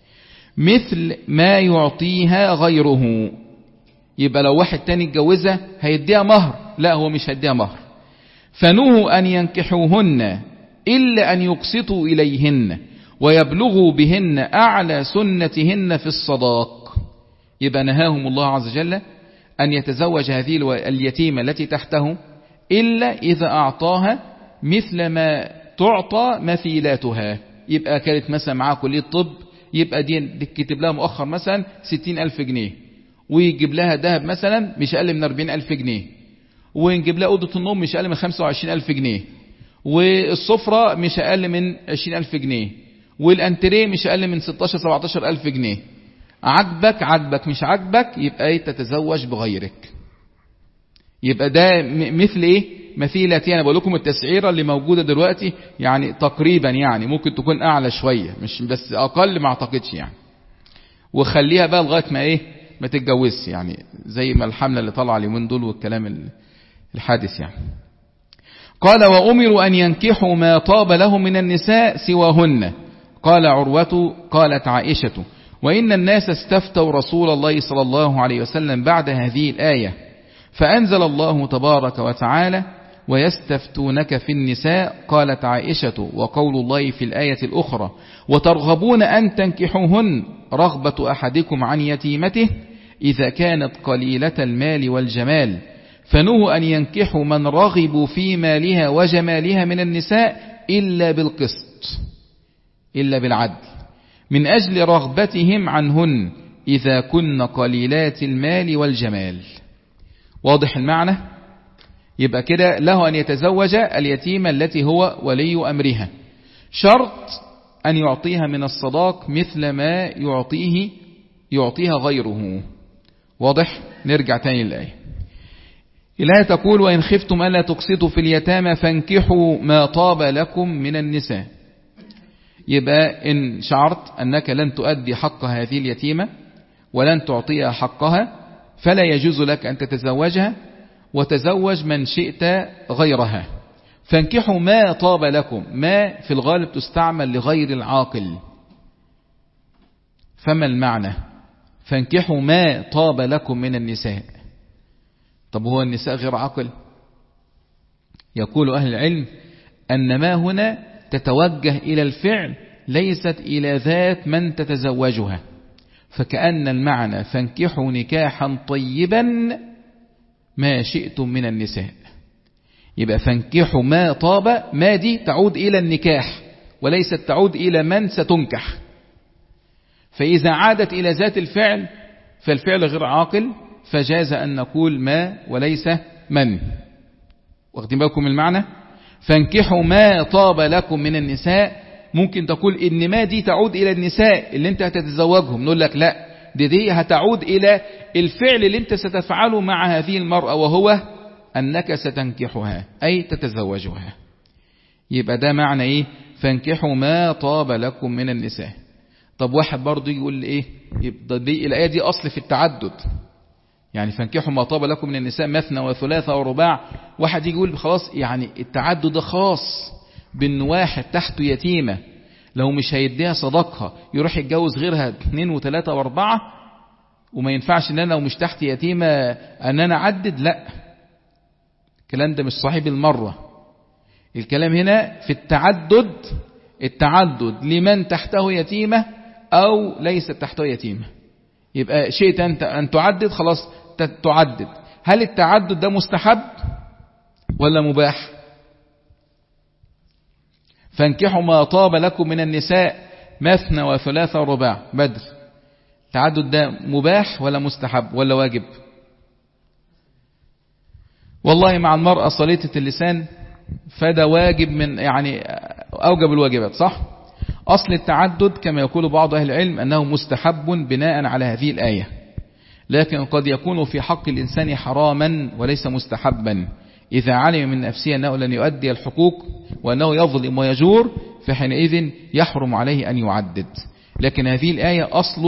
مثل ما يعطيها غيره. يبقى لو واحد تاني اتجوزها هيديها مهر، لا هو مش هيديها مهر. فنهوا أن ينكحوهن إلا أن يقسطوا إليهن ويبلغوا بهن أعلى سنتهن في الصداق. يبقى نهاهم الله عز وجل أن يتزوج هذه اليتيمة التي تحته إلا إذا أعطاها مثل ما تعطى مثيلاتها. يبقى كانت مثلا معها كلية طب، يبقى دي كتب لها مؤخر مثلا ستين ألف جنيه، ويجيب لها ذهب مثلا مش أقل من أربعين ألف جنيه، ونجيب لها أوضة النوم مش أقل من خمسة وعشرين ألف جنيه، والصفرة مش أقل من عشرين ألف جنيه، والأنتريه مش أقل من ستاشر سبعتاشر ألف جنيه. عجبك عجبك مش عجبك يبقى ايه تتزوج بغيرك. يبقى ده مثل ايه مثيلتي. انا بقول لكم التسعيره اللي موجوده دلوقتي يعني تقريبا، يعني ممكن تكون اعلى شويه مش بس اقل، ما اعتقدش يعني. وخليها بقى لغايه ما ايه ما تتجوزش، يعني زي ما الحمله اللي طالعه اليومين دول والكلام الحادث يعني. قال وأمروا أن ينكحوا ما طاب لهم من النساء سواهن. قال عروة قالت عائشة وإن الناس استفتوا رسول الله صلى الله عليه وسلم بعد هذه الآية، فأنزل الله تبارك وتعالى ويستفتونك في النساء. قالت عائشة وقول الله في الآية الأخرى وترغبون أن تنكحوهن رغبة أحدكم عن يتيمته إذا كانت قليلة المال والجمال، فنهوا أن ينكحوا من رغبوا في مالها وجمالها من النساء إلا بالقسط، إلا بالعدل، من أجل رغبتهم عنهن إذا كن قليلات المال والجمال. واضح المعنى؟ يبقى كده له أن يتزوج اليتيمة التي هو ولي أمرها، شرط أن يعطيها من الصداق مثل ما يعطيه يعطيها غيره. واضح؟ نرجع تاني للآية. الآية تقول وإن خفتم ألا تقسطوا في اليتامى فانكحوا ما طاب لكم من النساء. يبقى إن شعرت أنك لن تؤدي حق هذه اليتيمة ولن تعطيها حقها فلا يجوز لك أن تتزوجها، وتزوج من شئت غيرها. فانكحوا ما طاب لكم، ما في الغالب تستعمل لغير العاقل. فما المعنى فانكحوا ما طاب لكم من النساء؟ طب هو النساء غير عاقل؟ يقول أهل العلم أن ما هنا تتوجه إلى الفعل ليست إلى ذات من تتزوجها، فكأن المعنى فانكحوا نكاحا طيبا ما شئتم من النساء. يبقى فانكحوا ما طاب، ما دي تعود إلى النكاح وليست تعود إلى من ستنكح. فإذا عادت إلى ذات الفعل فالفعل غير عاقل، فجاز أن نقول ما وليس من. واخدين بالكم المعنى؟ فانكحوا ما طاب لكم من النساء. ممكن تقول إن ما دي تعود إلى النساء اللي انت هتتزوجهم، نقول لك لا، دي دي هتعود إلى الفعل اللي انت ستفعله مع هذه المرأة، وهو أنك ستنكحها أي تتزوجها. يبقى ده معنى إيه فانكحوا ما طاب لكم من النساء. طب واحد برضو يقول لي إيه، يبقى دي الآية دي أصل في التعدد، يعني فانكحوا ما طاب لكم من النساء مثنى وثلاثة ورباع. واحد يجي يقول خلاص يعني التعدد ده خاص بأن واحد تحته يتيمة لو مش هيديها صداقها يروح يتجوز غيرها اثنين وثلاثة واربعة، وما ينفعش ان انا لو مش تحت يتيمة ان انا اعدد. لا، الكلام ده مش صحيح بالمرة. الكلام هنا في التعدد، التعدد لمن تحته يتيمة او ليس تحته يتيمة. يبقى شئت انت ان تعدد خلاص تعدد. هل التعدد ده مستحب ولا مباح؟ فانكحوا ما طاب لكم من النساء مثنى وثلاثة ورباع. بدر، التعدد ده مباح ولا مستحب ولا واجب؟ والله مع المرأة صليتة اللسان فده واجب، من يعني أوجب الواجبات، صح؟ أصل التعدد كما يقول بعض أهل العلم أنه مستحب بناء على هذه الآية، لكن قد يكون في حق الإنسان حراما وليس مستحبا إذا علم من نفسه أنه لن يؤدي الحقوق وأنه يظلم ويجور، فحينئذ يحرم عليه أن يعدد. لكن هذه الآية أصل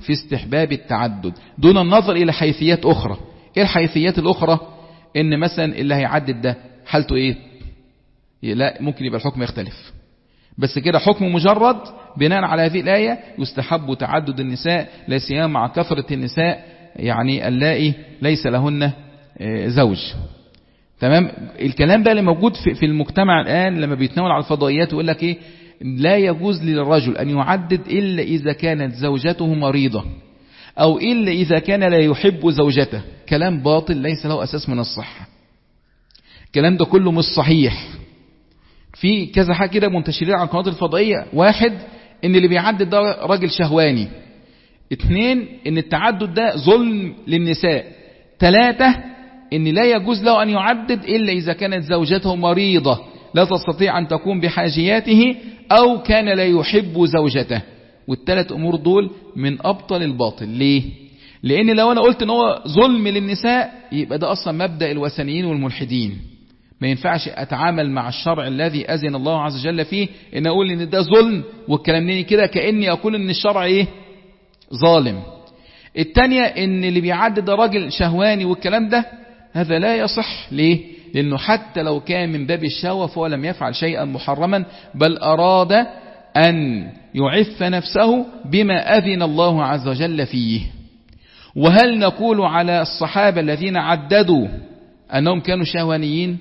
في استحباب التعدد دون النظر إلى حيثيات أخرى. إيه الحيثيات الأخرى؟ إن مثلا اللي هيعدد ده حالته إيه؟ لا، ممكن يبقى الحكم يختلف، بس كده حكم مجرد بناء على هذه الآية يستحب تعدد النساء، لا سيما مع كثرة النساء يعني اللائي ليس لهن زوج. تمام. الكلام ده اللي موجود في المجتمع الآن لما بيتناول على الفضائيات ويقول لك إيه، لا يجوز للرجل أن يعدد إلا إذا كانت زوجته مريضة أو إلا إذا كان لا يحب زوجته. كلام باطل ليس له أساس من الصحة. الكلام ده كله مش صحيح. في كذا حاجة كده منتشرين على القنوات الفضائية. واحد، إن اللي بيعدد ده راجل شهواني. اثنين، إن التعدد ده ظلم للنساء. ثلاثة، إن لا يجوز له أن يعدد إلا إذا كانت زوجته مريضة لا تستطيع أن تقوم بحاجياته أو كان لا يحب زوجته. والثلاث أمور دول من أبطل الباطل. ليه؟ لأن لو أنا قلت إن هو ظلم للنساء يبقى ده أصلا مبدأ الوثنيين والملحدين. ما ينفعش أتعامل مع الشرع الذي أذن الله عز وجل فيه إن أقول إن ده ظلم والكلامني كده كأني أقول إن الشرع إيه؟ ظالم. الثانية، إن اللي بيعدد راجل شهواني والكلام ده هذا لا يصح. ليه؟ لأنه حتى لو كان من باب الشهوة فهو لم يفعل شيئا محرما، بل أراد أن يعف نفسه بما أذن الله عز وجل فيه. وهل نقول على الصحابة الذين عددوا أنهم كانوا شهوانيين؟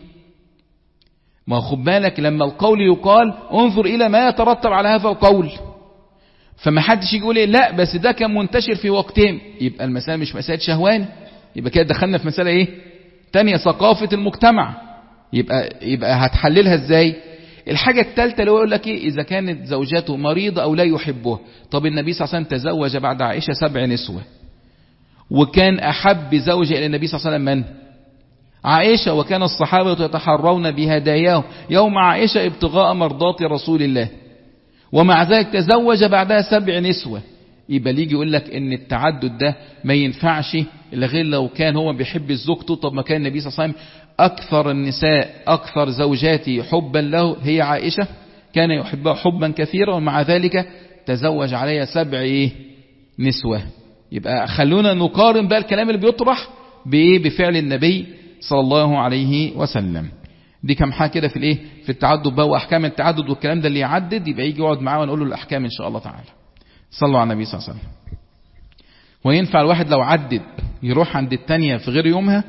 ما خد بالك لما القول يقال انظر إلى ما يترتب على هذا القول. فما حدش يقول إيه لا بس ده كان منتشر في وقتهم، يبقى المسألة مش مسألة شهواني، يبقى كده دخلنا في مسألة إيه تانية، ثقافة المجتمع. يبقى يبقى هتحللها ازاي؟ الحاجة الثالثة اللي هو يقول لك ايه، اذا كانت زوجته مريضة او لا يحبها. طب النبي صلى الله عليه وسلم تزوج بعد عائشة سبع نسوة، وكان احب زوجة الى النبي صلى الله عليه وسلم من؟ عائشة. وكان الصحابة يتحرون بهداياه يوم عائشة ابتغاء مرضات رسول الله، ومع ذلك تزوج بعدها سبع نسوة. يبقى ليجي يقول لك ان التعدد ده ما ينفعش الا غير لو كان هو بيحب زوجته. طب ما كان النبي صلى الله عليه وسلم اكثر النساء اكثر زوجاتي حبا له هي عائشة، كان يحبها حبا كثيرا، ومع ذلك تزوج عليها سبع ايه نسوة. يبقى خلونا نقارن بقى الكلام اللي بيطرح بايه بفعل النبي صلى الله عليه وسلم. دي كم حاجه كده في الايه في التعدد بقى واحكام التعدد والكلام ده. اللي يعدد يبقى يجي يقعد معاه ونقول له الاحكام ان شاء الله تعالى. صلوا على النبي صلى الله عليه وسلم. وينفع الواحد لو عدد يروح عند التانية في غير يومها؟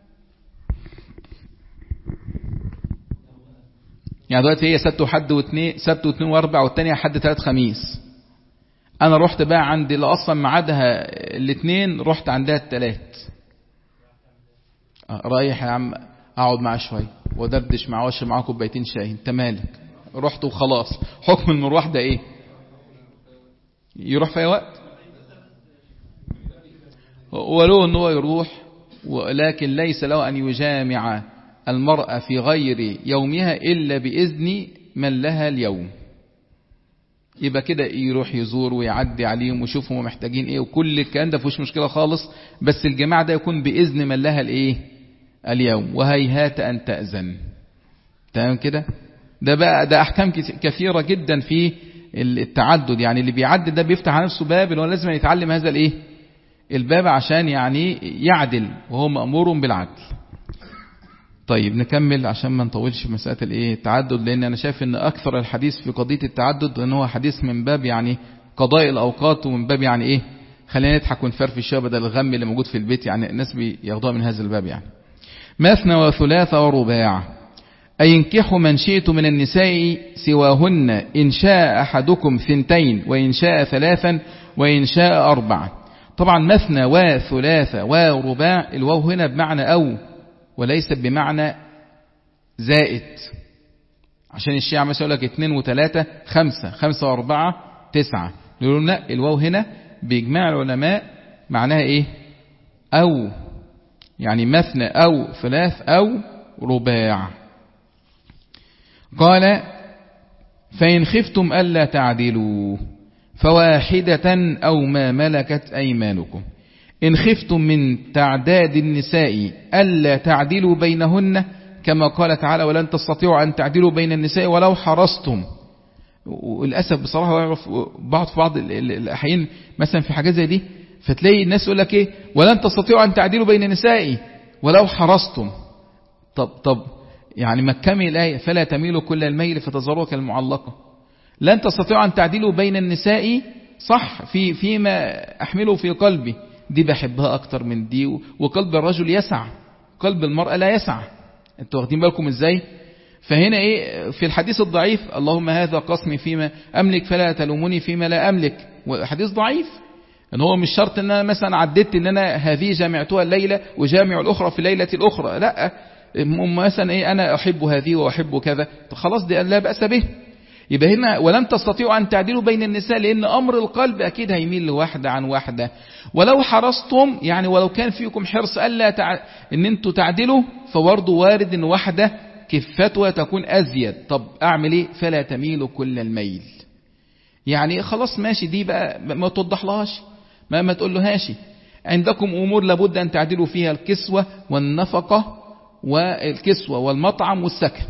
يعني دلوقتي هي سبت وحد واثنين، سبت واثنين واربع، والتانية حد ثلاث خميس. انا رحت بقى عند اللي اصلا ميعادها الاثنين، رحت عندها الثلاث. رايح يا عم اقعد معاه شويه ودردش معاه واشرب معاه كوبايتين شاي، انت مالك؟ رحت وخلاص. حكم المروح ده ايه؟ يروح في اي وقت ولو ان هو يروح، ولكن ليس له ان يجامع المرأة في غير يومها الا باذن من لها اليوم. يبقى كده يروح يزور ويعدي عليهم ويشوف هم محتاجين ايه، وكل الكلام ده فيهوش مشكله خالص، بس الجماعه ده يكون باذن من لها الايه اليوم، وهيهات ان تاذن. تمام كده. ده بقى ده احكام كثيره جدا في التعدد. يعني اللي بيعدد ده بيفتح على نفسه باب اللي هو لازم يتعلم هذا الايه الباب عشان يعني يعدل، وهو مأمور بالعدل. طيب نكمل عشان ما نطولش في مسألة الايه التعدد، لان انا شايف ان اكثر الحديث في قضية التعدد ان هو حديث من باب يعني قضاء الاوقات، ومن باب يعني ايه خلينا نضحك ونفرفش شويه بدل الغم اللي موجود في البيت. يعني الناس بياخدوها من هذا الباب. يعني مثنى وثلاث ورباع، أي انكحوا من شئت من النساء سواهن إن شاء أحدكم ثنتين وإن شاء ثلاثا وإن شاء أربعا. طبعا مثنى وثلاث ورباع الواو هنا بمعنى أو وليس بمعنى زائد، عشان الشيعة مثلا يقول لك اثنين وثلاثة خمسة، خمسة واربعة تسعة. يقولون لا، الواو هنا بإجماع العلماء معناها ايه أو، يعني مثنى أو ثلاث أو رباع. قال فإن خفتم ألا تعدلوا فواحدة أو ما ملكت أيمانكم. إن خفتم من تعداد النساء ألا تعدلوا بينهن، كما قال تعالى ولن تستطيعوا أن تعدلوا بين النساء ولو حرصتم. وللأسف بصراحة يعرف بعض في بعض الأحيان مثلا في حاجات زي دي، فتلاقي الناس يقول لك ايه ولن تستطيعوا أن تعدلوا بين النساء ولو حرصتم. طب طب يعني ما تكمل الآية فلا تميلوا كل الميل فتذروها كالمعلقة. لن تستطيعوا أن تعدلوا بين النساء صح في فيما أحمله في قلبي، دي بحبها أكتر من دي، وقلب الرجل يسع قلب المرأة لا يسع. انتوا واخدين بالكم ازاي؟ فهنا ايه في الحديث الضعيف اللهم هذا قسمي فيما أملك فلا تلومني فيما لا أملك، وحديث ضعيف ان هو مش شرط ان انا مثلا عددت ان انا هذه جامعتها الليلة وجامع الأخرى في الليلة الأخرى، لا مثلا ايه انا أحب هذه وأحب كذا خلاص دي لا بأس به. يبقى هنا ولن تستطيعوا أن تعدلوا بين النساء، لأن أمر القلب أكيد هيميل لواحدة عن واحدة. ولو حرصتم يعني ولو كان فيكم حرص ألا تع... أن أنتوا تعدلوا، فبرضه وارد أن واحدة كفتها تكون أزيد. طب أعمل إيه؟ فلا تميلوا كل الميل. يعني خلاص ماشي دي بقى ما توضحلهاش، ما ما تقولهاش عندكم أمور لابد أن تعدلوا فيها، الكسوة والنفقة والكسوة والمطعم والسكن.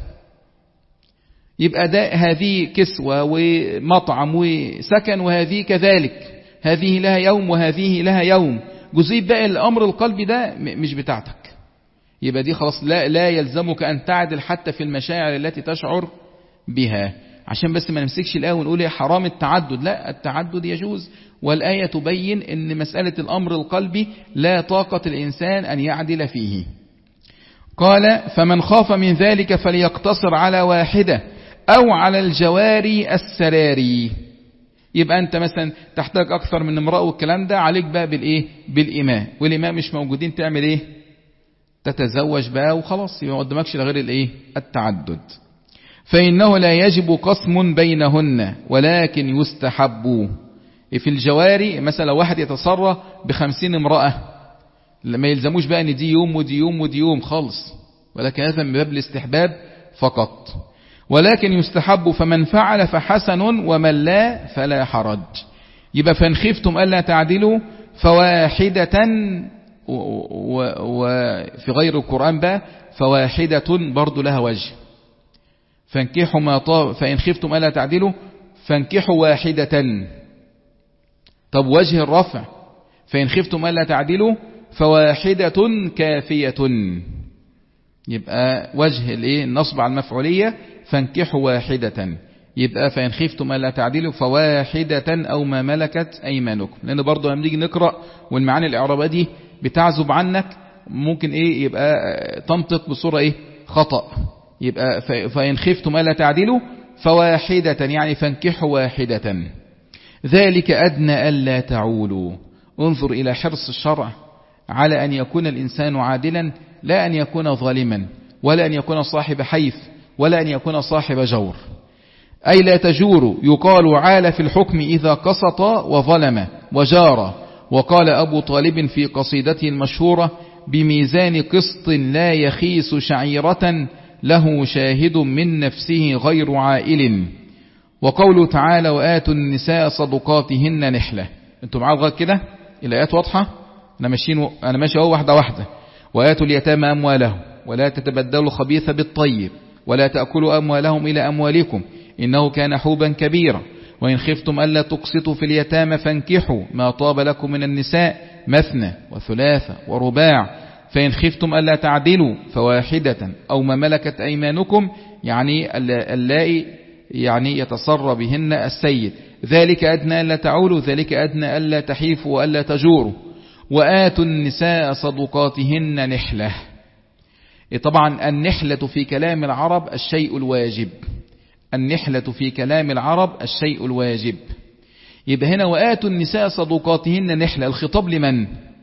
يبقى ده هذه كسوة ومطعم وسكن وهذه كذلك، هذه لها يوم وهذه لها يوم. جزئية بقى الأمر القلبي ده مش بتاعتك، يبقى دي خلاص لا, لا يلزمك أن تعدل حتى في المشاعر التي تشعر بها. عشان بس ما نمسكش الآية ونقول يا حرام التعدد، لا التعدد يجوز، والآية تبين أن مسألة الأمر القلبي لا طاقة الإنسان أن يعدل فيه. قال فمن خاف من ذلك فليقتصر على واحدة أو على الجواري السراري. يبقى أنت مثلا تحتاج أكثر من امرأة والكلام ده، عليك بقى بالإيه؟ بالإماء، والإماء مش موجودين تعمل إيه؟ تتزوج بقى وخلاص، يبقى ما قدامكش لغير الإيه؟ التعدد. فإنه لا يجب قسم بينهن ولكن يستحب. في الجواري مثلا واحد يتصرى بخمسين امرأة، ما يلزموش بقى ان دي يوم ودي يوم ودي يوم خالص، ولكن هذا من باب الاستحباب فقط. ولكن يستحب فمن فعل فحسن ومن لا فلا حرج. يبقى فإن خفتم ألا تعدلوا فواحدة، وفي غير القرآن بقى فواحدة برضو لها وجه، فانكحوا ما طاب فإن خفتم ألا تعدلوا فانكحوا واحدة. طب وجه الرفع فإن خفتم ألا تعدلوا فواحدة كافية، يبقى وجه الايه النصب على المفعولية فانكحوا واحدة، يبقى فإن خفتم ألا تعدلوا فواحدة أو ما ملكت أيمانكم. لأن برضو لما نيجي نقرأ والمعاني الإعرابية دي بتعزب عنك ممكن إيه يبقى تنطق بصورة إيه خطأ. يبقى فإن خفتم ألا تعدلوا فواحدة يعني فانكحوا واحدة، ذلك أدنى ألا تعولوا. انظر إلى حرص الشرع على أن يكون الإنسان عادلا، لا أن يكون ظالما ولا أن يكون صاحب حيف ولا أن يكون صاحب جور. أي لا تجور، يقال عال في الحكم إذا قسط وظلم وجار. وقال أبو طالب في قصيدته المشهورة بميزان قسط لا يخيس شعيرة له شاهد من نفسه غير عائل. وقوله تعالى وآتوا النساء صدقاتهن نحلة. انتم معايا لغايه كده الآيات واضحة؟ أنا ماشيين أنا ماشي أهو واحدة واحدة. وآتوا اليتامى أموالهم ولا تتبدلوا الخبيث بالطيب ولا تأكلوا أموالهم إلى أموالكم إنه كان حوبا كبيرا. وإن خفتم ألا تقسطوا في اليتامى فانكحوا ما طاب لكم من النساء مثنى وثلاثة ورباع. فإن خفتم ألا تعدلوا فواحدة أو ما ملكت أيمانكم، يعني اللائي يعني يتصرى بهن السيد. ذلك أدنى ألا تعولوا، ذلك أدنى ألا تحيفوا وألا تجوروا. وآتوا النساء صدقاتهن نحلة. طبعا النحلة في كلام العرب الشيء الواجب، النحلة في كلام العرب الشيء الواجب. يبقى هنا وآتوا النساء صدقاتهن نحلة، الخطاب لمن؟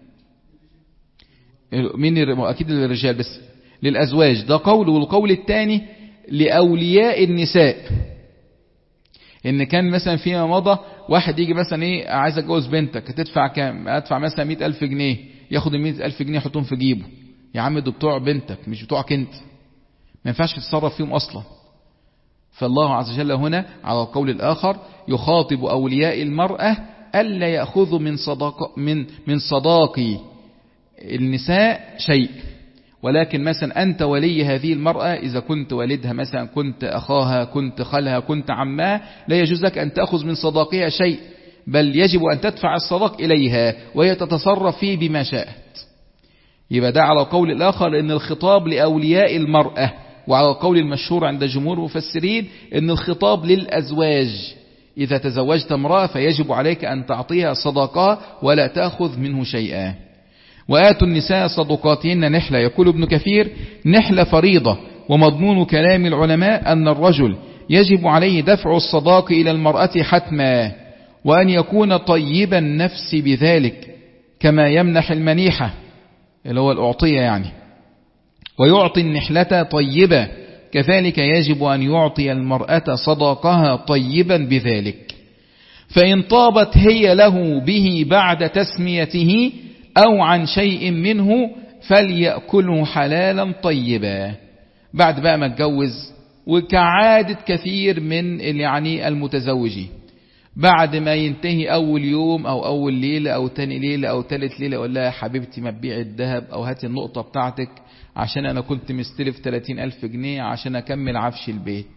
من أكيد للرجال بس للأزواج، ده قول. والقول الثاني لأولياء النساء، إن كان مثلا فيما مضى واحد يجي مثلا إيه عايز أتجوز بنتك هتدفع كام؟ أدفع مثلا مئة ألف جنيه، ياخد المئة ألف جنيه يحطهم في جيبه. يا عم دول بتوع بنتك مش بتوعك أنت، ما ينفعش تتصرف فيهم أصلا. فالله عز وجل هنا على القول الآخر يخاطب أولياء المرأة ألا يأخذوا من صداق من من صداق النساء شيء، ولكن مثلا أنت ولي هذه المرأة، إذا كنت والدها مثلا، كنت أخاها، كنت خالها، كنت عمها، لا يجوز لك أن تأخذ من صداقها شيء، بل يجب أن تدفع الصداق إليها وهي تتصرف فيه بما شاءت. يبقى ده على قول الآخر أن الخطاب لأولياء المرأة، وعلى القول المشهور عند جمهور المفسرين أن الخطاب للأزواج. إذا تزوجت امرأة فيجب عليك أن تعطيها صداقها ولا تأخذ منه شيئا. وآتوا النساء صدقاتهن نحلة. يقول ابن كثير: نحلة فريضة، ومضمون كلام العلماء أن الرجل يجب عليه دفع الصداق إلى المرأة حتما، وأن يكون طيب النفس بذلك كما يمنح المنيحة اللي هو الأعطية يعني، ويعطي النحلة طيبة، كذلك يجب أن يعطي المرأة صداقها طيبا بذلك. فإن طابت هي له به بعد تسميته أو عن شيء منه فليأكله حلالا طيبا. بعد بقى ما اتجوز، وكعادة كثير من يعني المتزوجين، بعد ما ينتهي أول يوم أو أول ليلة أو تاني ليلة أو تالت ليلة، يقول لها: حبيبتي ما تبيعي الذهب أو هاتي النقطة بتاعتك عشان أنا كنت مستلف ثلاثين ألف جنيه عشان أكمل عفش البيت.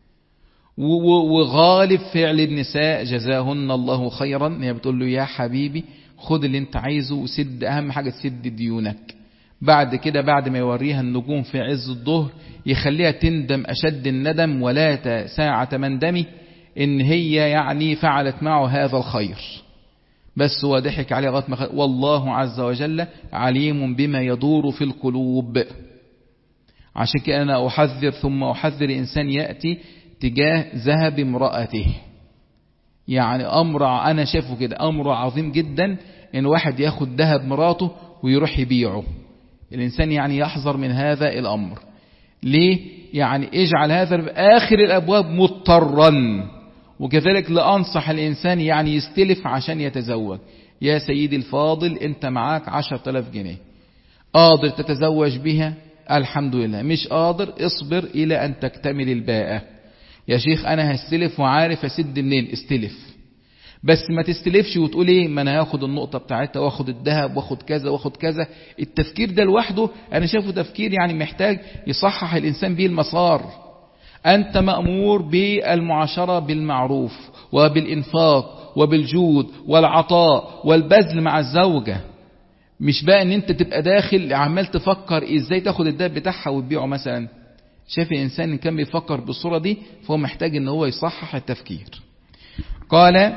وغالب فعل النساء جزاهن الله خيرا، هي بتقول له: يا حبيبي خد اللي انت عايزه وسد، أهم حاجة تسد ديونك. بعد كده بعد ما يوريها النجوم في عز الظهر يخليها تندم أشد الندم ولا ساعة مندمي إن هي يعني فعلت معه هذا الخير، بس هو ضحك عليه لغاية ما. والله عز وجل عليم بما يدور في القلوب. عشان كده أنا أحذر ثم أحذر إنسان يأتي تجاه ذهب امرأته. يعني أمر أنا شايفه كده أمر عظيم جدا إن واحد ياخد ذهب مراته ويروح يبيعه. الإنسان يعني يحذر من هذا الأمر. ليه؟ يعني اجعل هذا آخر الأبواب مضطرا. وكذلك لأنصح الإنسان يعني يستلف عشان يتزوج. يا سيدي الفاضل، أنت معاك عشر تلاف جنيه، قادر تتزوج بها الحمد لله، مش قادر اصبر إلى أن تكتمل الباءة. يا شيخ أنا هستلف وعارف أسد منين، استلف، بس ما تستلفش وتقول ايه ما انا هاخد النقطة بتاعتها واخد الذهب واخد كذا واخد كذا. التفكير ده لوحده انا شايفه تفكير يعني محتاج يصحح الانسان به المسار. انت مأمور بالمعاشرة بالمعروف وبالانفاق وبالجود والعطاء والبذل مع الزوجة، مش بقى ان انت تبقى داخل عمال تفكر ازاي تاخد الذهب بتاعها وتبيعه مثلا. شايف الانسان ان كان بيفكر بالصورة دي فهو محتاج ان هو يصحح التفكير. قال: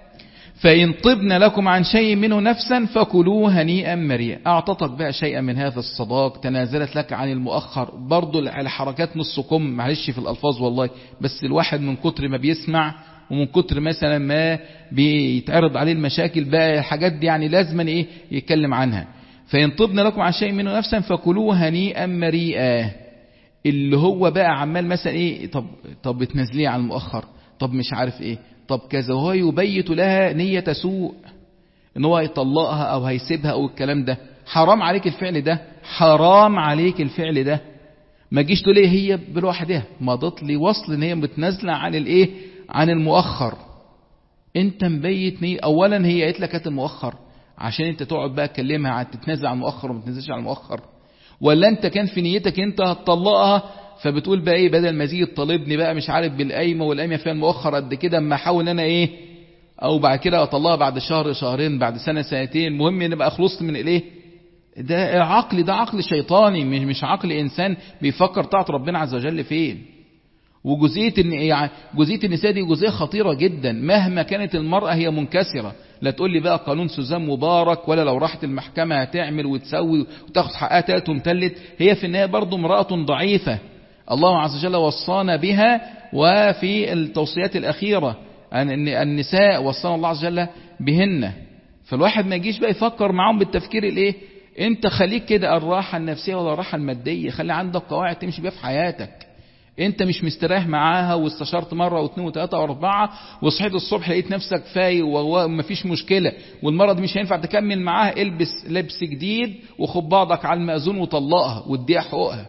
فإن طبن لكم عن شيء منه نفسا فكلوه هنيئا مريئا. أعطتك بقى شيئا من هذا الصداق، تنازلت لك عن المؤخر. برضو الحركات نص كم، معلش في الألفاظ والله، بس الواحد من كتر ما بيسمع ومن كتر مثلا ما بيتعرض عليه المشاكل بقى الحاجات دي يعني لازما ايه يتكلم عنها. فإن طبن لكم عن شيء منه نفسا فكلوه هنيئا مريئا. اللي هو بقى عمال مثلا ايه، طب طب بتنزليه عن المؤخر، طب مش عارف ايه، طب كذا، وهو يبيت لها نية سوء ان هو يطلقها او هيسيبها او الكلام ده. حرام عليك الفعل ده، حرام عليك الفعل ده. ما جيش تقول ايه هي بالوحدها مضت لي وصل ان هي متنازله عن الايه، عن المؤخر. انت مبيت نية. اولا هي قالت لك هات المؤخر عشان انت تقعد بقى تكلمها عن تتنازل عن المؤخر وما تتنازلش عن المؤخر، ولا انت كان في نيتك انت هتطلقها فبتقول بقى ايه بدل ما زيد طالبني بقى مش عارف بالقايمه والقايمه فيها المؤخر قد كده اما احاول انا ايه، او بعد كده اطلقها بعد شهر شهرين بعد سنه سنتين، المهم ان بقى خلصت من الايه. ده عقل، ده عقل شيطاني، مش مش عقل انسان بيفكر طاعه ربنا عز وجل فين. وجزئيه ان يعني جزئيه النساء دي جزئيه خطيره جدا. مهما كانت المراه هي منكسره، لا تقول لي بقى قانون سوزان مبارك ولا لو راحت المحكمه هتعمل وتسوي وتاخد حقها تالت ومتلت، هي في النهايه برضه امراه ضعيفه. الله عز وجل وصانا بها، وفي التوصيات الأخيرة أن النساء وصانا الله عز وجل بهن. فالواحد ما يجيش بقى يفكر معهم بالتفكير الايه، انت خليك كده الراحة النفسية ولا الراحة المادية، خلي عندك قواعد تمشي بيها في حياتك. انت مش مستريح معاها واستشرت مرة واثنين وثلاثة واربعة وصحيت الصبح لقيت نفسك فايق ومفيش مشكلة والمرة دي مش هينفع تكمل معاها، البس لبس جديد وخد بعضك على المأذون وطلقها واديها حقوقها.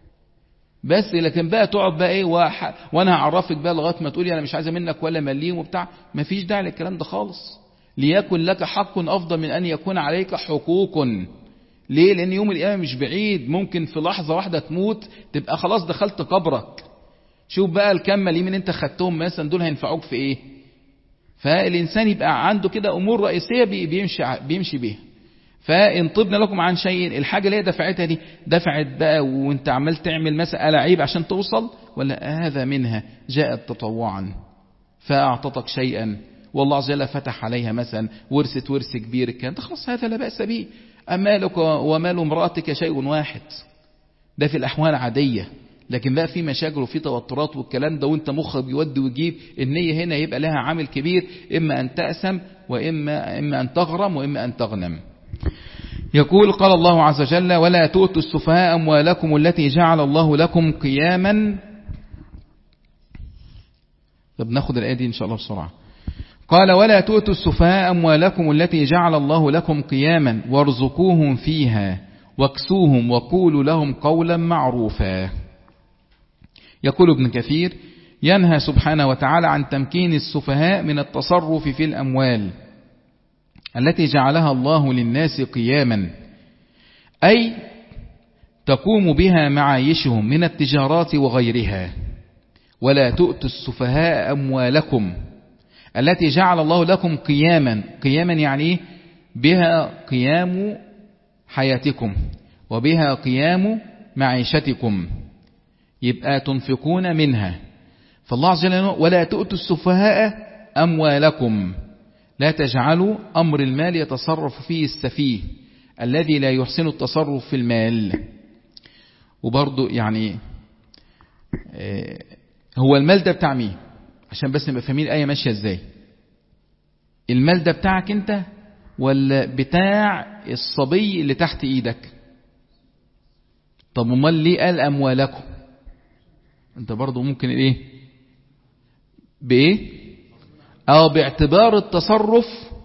بس لكن بقى تقعد بقى ايه وح... وانا هعرفك بقى لغايه ما تقولي انا مش عايزه منك ولا مليم وبتاع، مفيش داعي للكلام ده خالص. ليكن لك حق افضل من ان يكون عليك حقوق. ليه؟ لأن يوم القيامة مش بعيد، ممكن في لحظة واحدة تموت تبقى خلاص دخلت قبرك. شوف بقى الكم مليم انت خدتهم مثلا دول هينفعوك في ايه؟ فالإنسان يبقى عنده كده أمور رئيسية بيمشي بيمشي بيها. فإن طبنا لكم عن شيء، الحاجة اللي هي دفعتها دي دفعت بقى وانت عمال تعمل مثلا ألاعيب عشان توصل، ولا هذا منها جاءت تطوعا فأعطتك شيئا والله عز وجل فتح عليها مثلا ورثة ورث كبير كان، خلاص هذا لا بأس به. أمالك ومال امرأتك شيء واحد، ده في الأحوال عادية. لكن بقى في مشاكل وفي توترات والكلام ده، وانت مخك بيودي ويجيب، النية هنا يبقى لها عامل كبير، إما أن تأسم وإما إما أن تغرم وإما أن تغنم. يقول قال الله عز وجل ولا تؤتوا السفهاء أموالكم التي جعل الله لكم قياما. طب ناخد الآية دي إن شاء الله بسرعة. قال ولا تؤتوا السفهاء أموالكم التي جعل الله لكم قياما وارزقوهم فيها واكسوهم وقولوا لهم قولا معروفا. يقول ابن كثير ينهى سبحانه وتعالى عن تمكين السفهاء من التصرف في الأموال التي جعلها الله للناس قياما، أي تقوم بها معايشهم من التجارات وغيرها. ولا تؤتوا السفهاء أموالكم التي جعل الله لكم قياما، قياما يعني بها قيام حياتكم وبها قيام معيشتكم، يبقى تنفقون منها. فالله عز وجل ولا تؤتوا السفهاء أموالكم، لا تجعلوا أمر المال يتصرف فيه السفيه الذي لا يحسن التصرف في المال. وبرضو يعني هو المال ده بتاع مين؟ عشان بس نبقى فاهمين الآية ماشية ازاي. المال ده بتاعك انت ولا بتاع الصبي اللي تحت ايدك؟ طب امال ليه قال أموالكم؟ انت برضو ممكن ايه بايه او باعتبار التصرف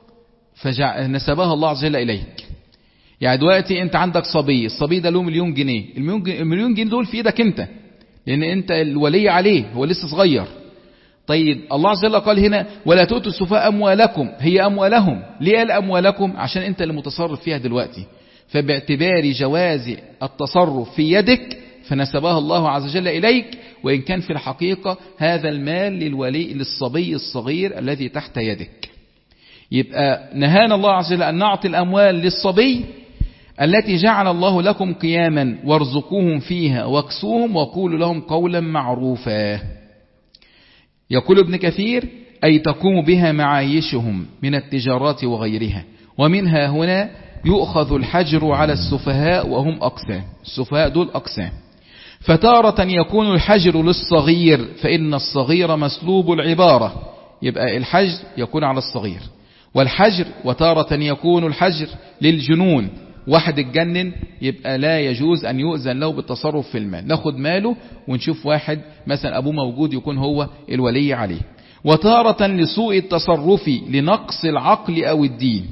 فنسبها الله عز وجل اليك. يعني دلوقتي انت عندك صبي، الصبي ده له مليون جنيه، المليون جنيه دول في ايدك انت لان انت الولي عليه، هو لسه صغير. طيب الله عز وجل قال هنا ولا تؤتوا السفهاء أموالكم، هي أموالهم. ليه قال أموالكم؟ عشان أنت اللي متصرف فيها دلوقتي، فباعتبار جواز التصرف في يدك فنسبها الله عز وجل إليك، وإن كان في الحقيقة هذا المال للولي للصبي الصغير الذي تحت يدك. يبقى نهانا الله عز وجل أن نعطي الأموال للصبي التي جعل الله لكم قياما وارزقوهم فيها واكسوهم وقولوا لهم قولا معروفا. يقول ابن كثير أي تقوم بها معايشهم من التجارات وغيرها. ومنها هنا يؤخذ الحجر على السفهاء وهم أقسام، السفهاء دول أقسام. فتارة يكون الحجر للصغير فإن الصغير مسلوب العبارة، يبقى الحجر يكون على الصغير. والحجر وتارة يكون الحجر للجنون، واحد اتجنن يبقى لا يجوز أن يؤذن له بالتصرف في المال، ناخد ماله ونشوف واحد مثلا أبوه موجود يكون هو الولي عليه. وتارة لسوء التصرف لنقص العقل أو الدين،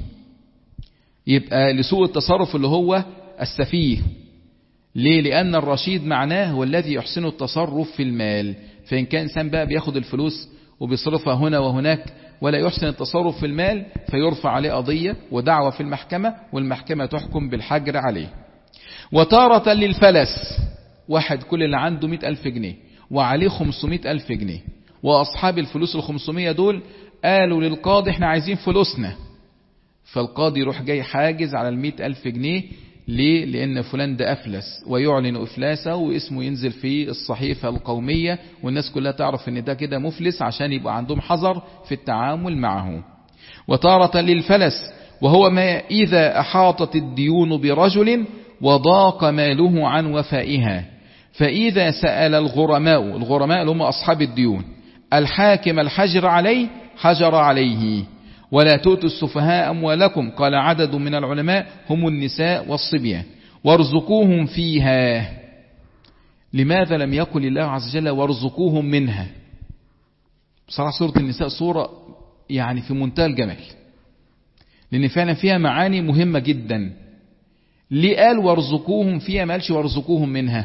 يبقى لسوء التصرف اللي هو السفيه. ليه؟ لأن الرشيد معناه هو الذي يحسن التصرف في المال. فإن كان إنسان بقى بياخد الفلوس وبيصرفها هنا وهناك ولا يحسن التصرف في المال فيرفع عليه قضية ودعوة في المحكمة والمحكمة تحكم بالحجر عليه. وتارة للفلس، واحد كل اللي عنده مئة ألف جنيه وعليه خمسمائة ألف جنيه، وأصحاب الفلوس الخمسمائة دول قالوا للقاضي احنا عايزين فلوسنا، فالقاضي يروح جاي حاجز على المئة ألف جنيه. ليه؟ لأن فلان ده أفلس ويعلن إفلاسه واسمه ينزل في الصحيفة القومية والناس كلها تعرف ان ده كده مفلس عشان يبقى عندهم حذر في التعامل معه. وتارة للفلس وهو ما إذا أحاطت الديون برجل وضاق ماله عن وفائها، فإذا سأل الغرماء، الغرماء هم أصحاب الديون، الحاكم الحجر عليه حجر عليه. ولا تؤتوا السفهاء أموالكم، قال عدد من العلماء هم النساء والصبيان، وارزقوهم فيها. لماذا لم يقل الله عز وجل وارزقوهم منها؟ بصراحة سورة النساء سورة يعني في منتهى الجمال، لأن فعلا فيها معاني مهمة جدا. ليه قال وارزقوهم فيها ما قالش وارزقوهم منها؟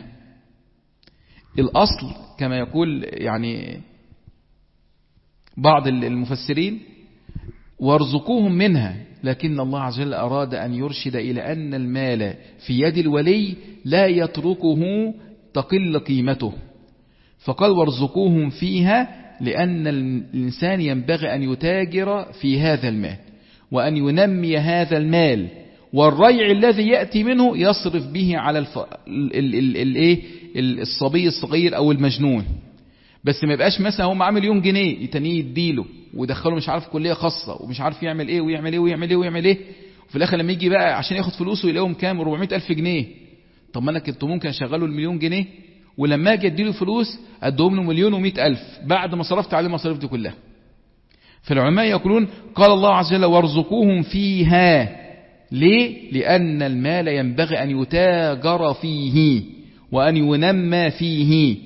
الأصل كما يقول يعني بعض المفسرين وارزقوهم منها، لكن الله عز وجل أراد أن يرشد إلى أن المال في يد الولي لا يتركه تقل قيمته، فقال وارزقوهم فيها، لأن الإنسان ينبغي أن يتاجر في هذا المال وأن ينمي هذا المال، والريع الذي يأتي منه يصرف به على الف... ال... ال... ال... ال... ال... ال... الصبي الصغير أو المجنون. بس ما يبقاش مثلا هو معاه مليون جنيه يتنيه يديله ودخله مش عارف كلية خاصة ومش عارف يعمل ايه ويعمل ايه ويعمل ايه ويعمل ايه، وفي الاخر لما يجي بقى عشان ياخد فلوسه يلاقيهم كام؟ أربعمائة ألف جنيه. طب ما انا كنت ممكن اشغله المليون جنيه ولما اجي اديله فلوس ادهم له مليون ومئة ألف بعد ما صرفت عليه مصاريف دي كلها. فالعلماء يقولون قال الله عز وجل وارزقوهم فيها. ليه؟ لأن المال ينبغي أن يتاجر فيه وأن ينمى فيه،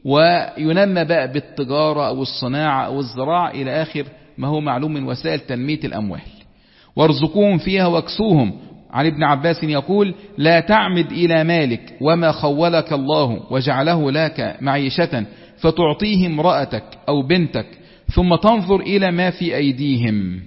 وينمى بقى بالتجارة أو الصناعة أو الزراعة إلى آخر ما هو معلوم من وسائل تنمية الأموال. وارزقوهم فيها واكسوهم. عن ابن عباس يقول لا تعمد إلى مالك وما خولك الله وجعله لك معيشة فتعطيه امرأتك أو بنتك ثم تنظر إلى ما في أيديهم،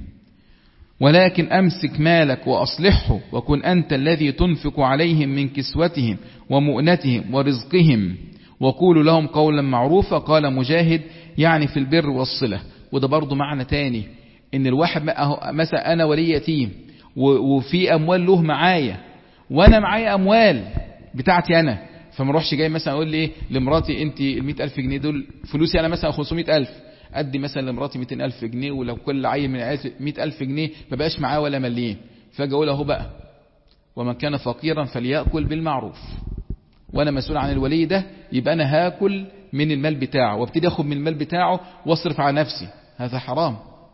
ولكن أمسك مالك وأصلحه وكن أنت الذي تنفق عليهم من كسوتهم ومؤنتهم ورزقهم، وقولوا لهم قولا معروفا. قال مجاهد يعني في البر والصلة. وده برضو معنى تاني ان الواحد مثلا انا ولي يتيم وفي اموال له معايا وانا معايا اموال بتاعتي انا، فما اروحش جاي مثلا اقول لي لمراتي انت المئة الف جنيه دول فلوسي انا مثلا خمسمائة ألف، ادي مثلا لمراتي مئتين ألف جنيه، ولو كل عيل من مئة ألف جنيه ما بقاش معاه ولا مليين، فاجي اقول اهو بقى ومن كان فقيرا فليأكل بالمعروف، وانا مسؤول عن الولي ده يبقى انا هاكل من المال بتاعه وابتدي اخد من المال بتاعه واصرف على نفسي، هذا حرام.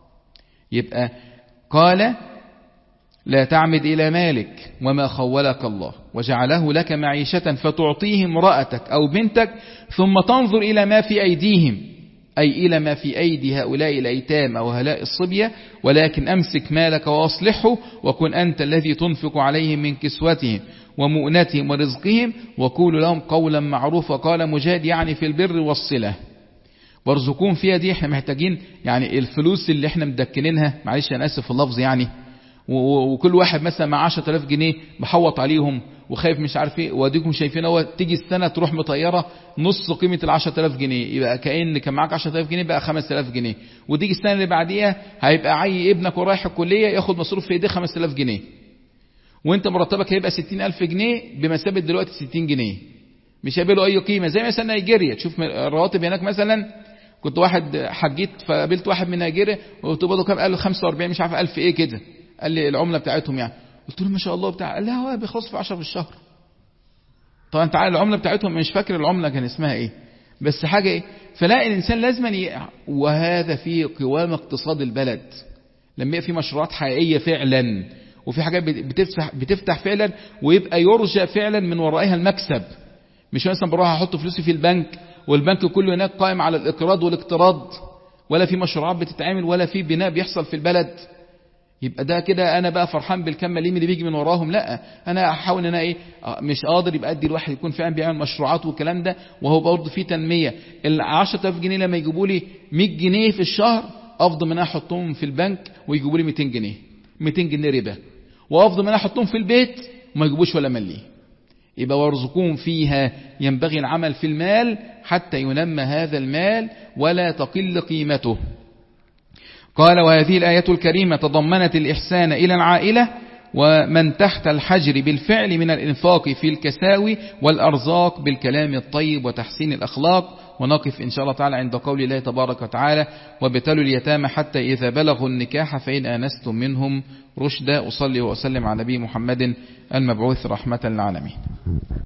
يبقى قال لا تعمد إلى مالك وما خولك الله وجعله لك معيشة فتعطيه امرأتك أو بنتك ثم تنظر إلى ما في أيديهم، أي إلى ما في أيدي هؤلاء الأيتام أو هؤلاء الصبية، ولكن أمسك مالك وأصلحه وكن أنت الذي تنفق عليهم من كسوتهم ومؤنتهم ورزقهم، وقولوا لهم قولا معروفا. قال مجاهد يعني في البر والصلة. وارزقوهم فيها دي احنا محتاجين يعني الفلوس اللي احنا مدكنينها، معلش انا اسف في اللفظ يعني، وكل واحد مثلا مع عشرة آلاف جنيه محوط عليهم وخايف مش عارف ايه، واديكم شايفين هو تيجي السنه تروح مطيره نص قيمه ال عشرة آلاف جنيه، يبقى كأن كان معاك عشرة آلاف جنيه بقى خمسة آلاف جنيه، وتيجي السنه اللي بعديها هيبقى عي ابنك ورايح الكليه ياخد مصروف في ايديه خمسة آلاف جنيه، وانت مرتبك هيبقى ستين ألف جنيه بمثابه دلوقتي ستين جنيه، مش هيبقى له اي قيمه. زي مثلا نيجيريا، تشوف الرواتب هناك مثلا، كنت واحد حجيت فقابلت واحد من نيجيريا وقلت له كام، قال له خمسة وأربعين مش عارف ألف ايه كده، قال لي العمله بتاعتهم يعني، قلت له ما شاء الله بتاع، قال لي هو بيخلص في عشرة في الشهر. طبعا انت عارف العمله بتاعتهم مش فاكر العمله كان اسمها ايه، بس حاجه ايه، فلا الانسان لازم ي... وهذا في قوام اقتصاد البلد لما يبقى في مشروعات حقيقيه فعلا وفي حاجات بتفتح بتفتح فعلا ويبقى يرجى فعلا من ورائها المكسب، مش مثلا بروح احط فلوسي في البنك والبنك كله هناك قائم على الاقراض والاقتراض، ولا في مشروعات بتتعمل ولا في بناء بيحصل في البلد، يبقى ده كده انا بقى فرحان بالكم مليم اللي بيجي من وراهم. لا، انا احاول ان انا ايه، مش قادر يبقى ادي الواحد يكون فعلا بيعمل مشروعات والكلام ده، وهو برضه في تنميه. ال عشرة آلاف جنيه لما يجيبوا لي مئة جنيه في الشهر افضل من انا احطهم في البنك ويجيبوا لي مئتين جنيه مئتين جنيه ربا، وافضل من انا احطهم في البيت وما يجيبوش ولا ملي. يبقى وارزقوهم فيها، ينبغي العمل في المال حتى ينمى هذا المال ولا تقل قيمته. قال وهذه الآية الكريمة تضمنت الإحسان إلى العائلة ومن تحت الحجر بالفعل من الإنفاق في الكساوي والأرزاق بالكلام الطيب وتحسين الأخلاق. ونقف إن شاء الله تعالى عند قول الله تبارك وتعالى وابتلوا اليتامى حتى إذا بلغوا النكاح فإن آنستم منهم رشدا. أصلي وأسلم على نبي محمد المبعوث رحمة للعالمين.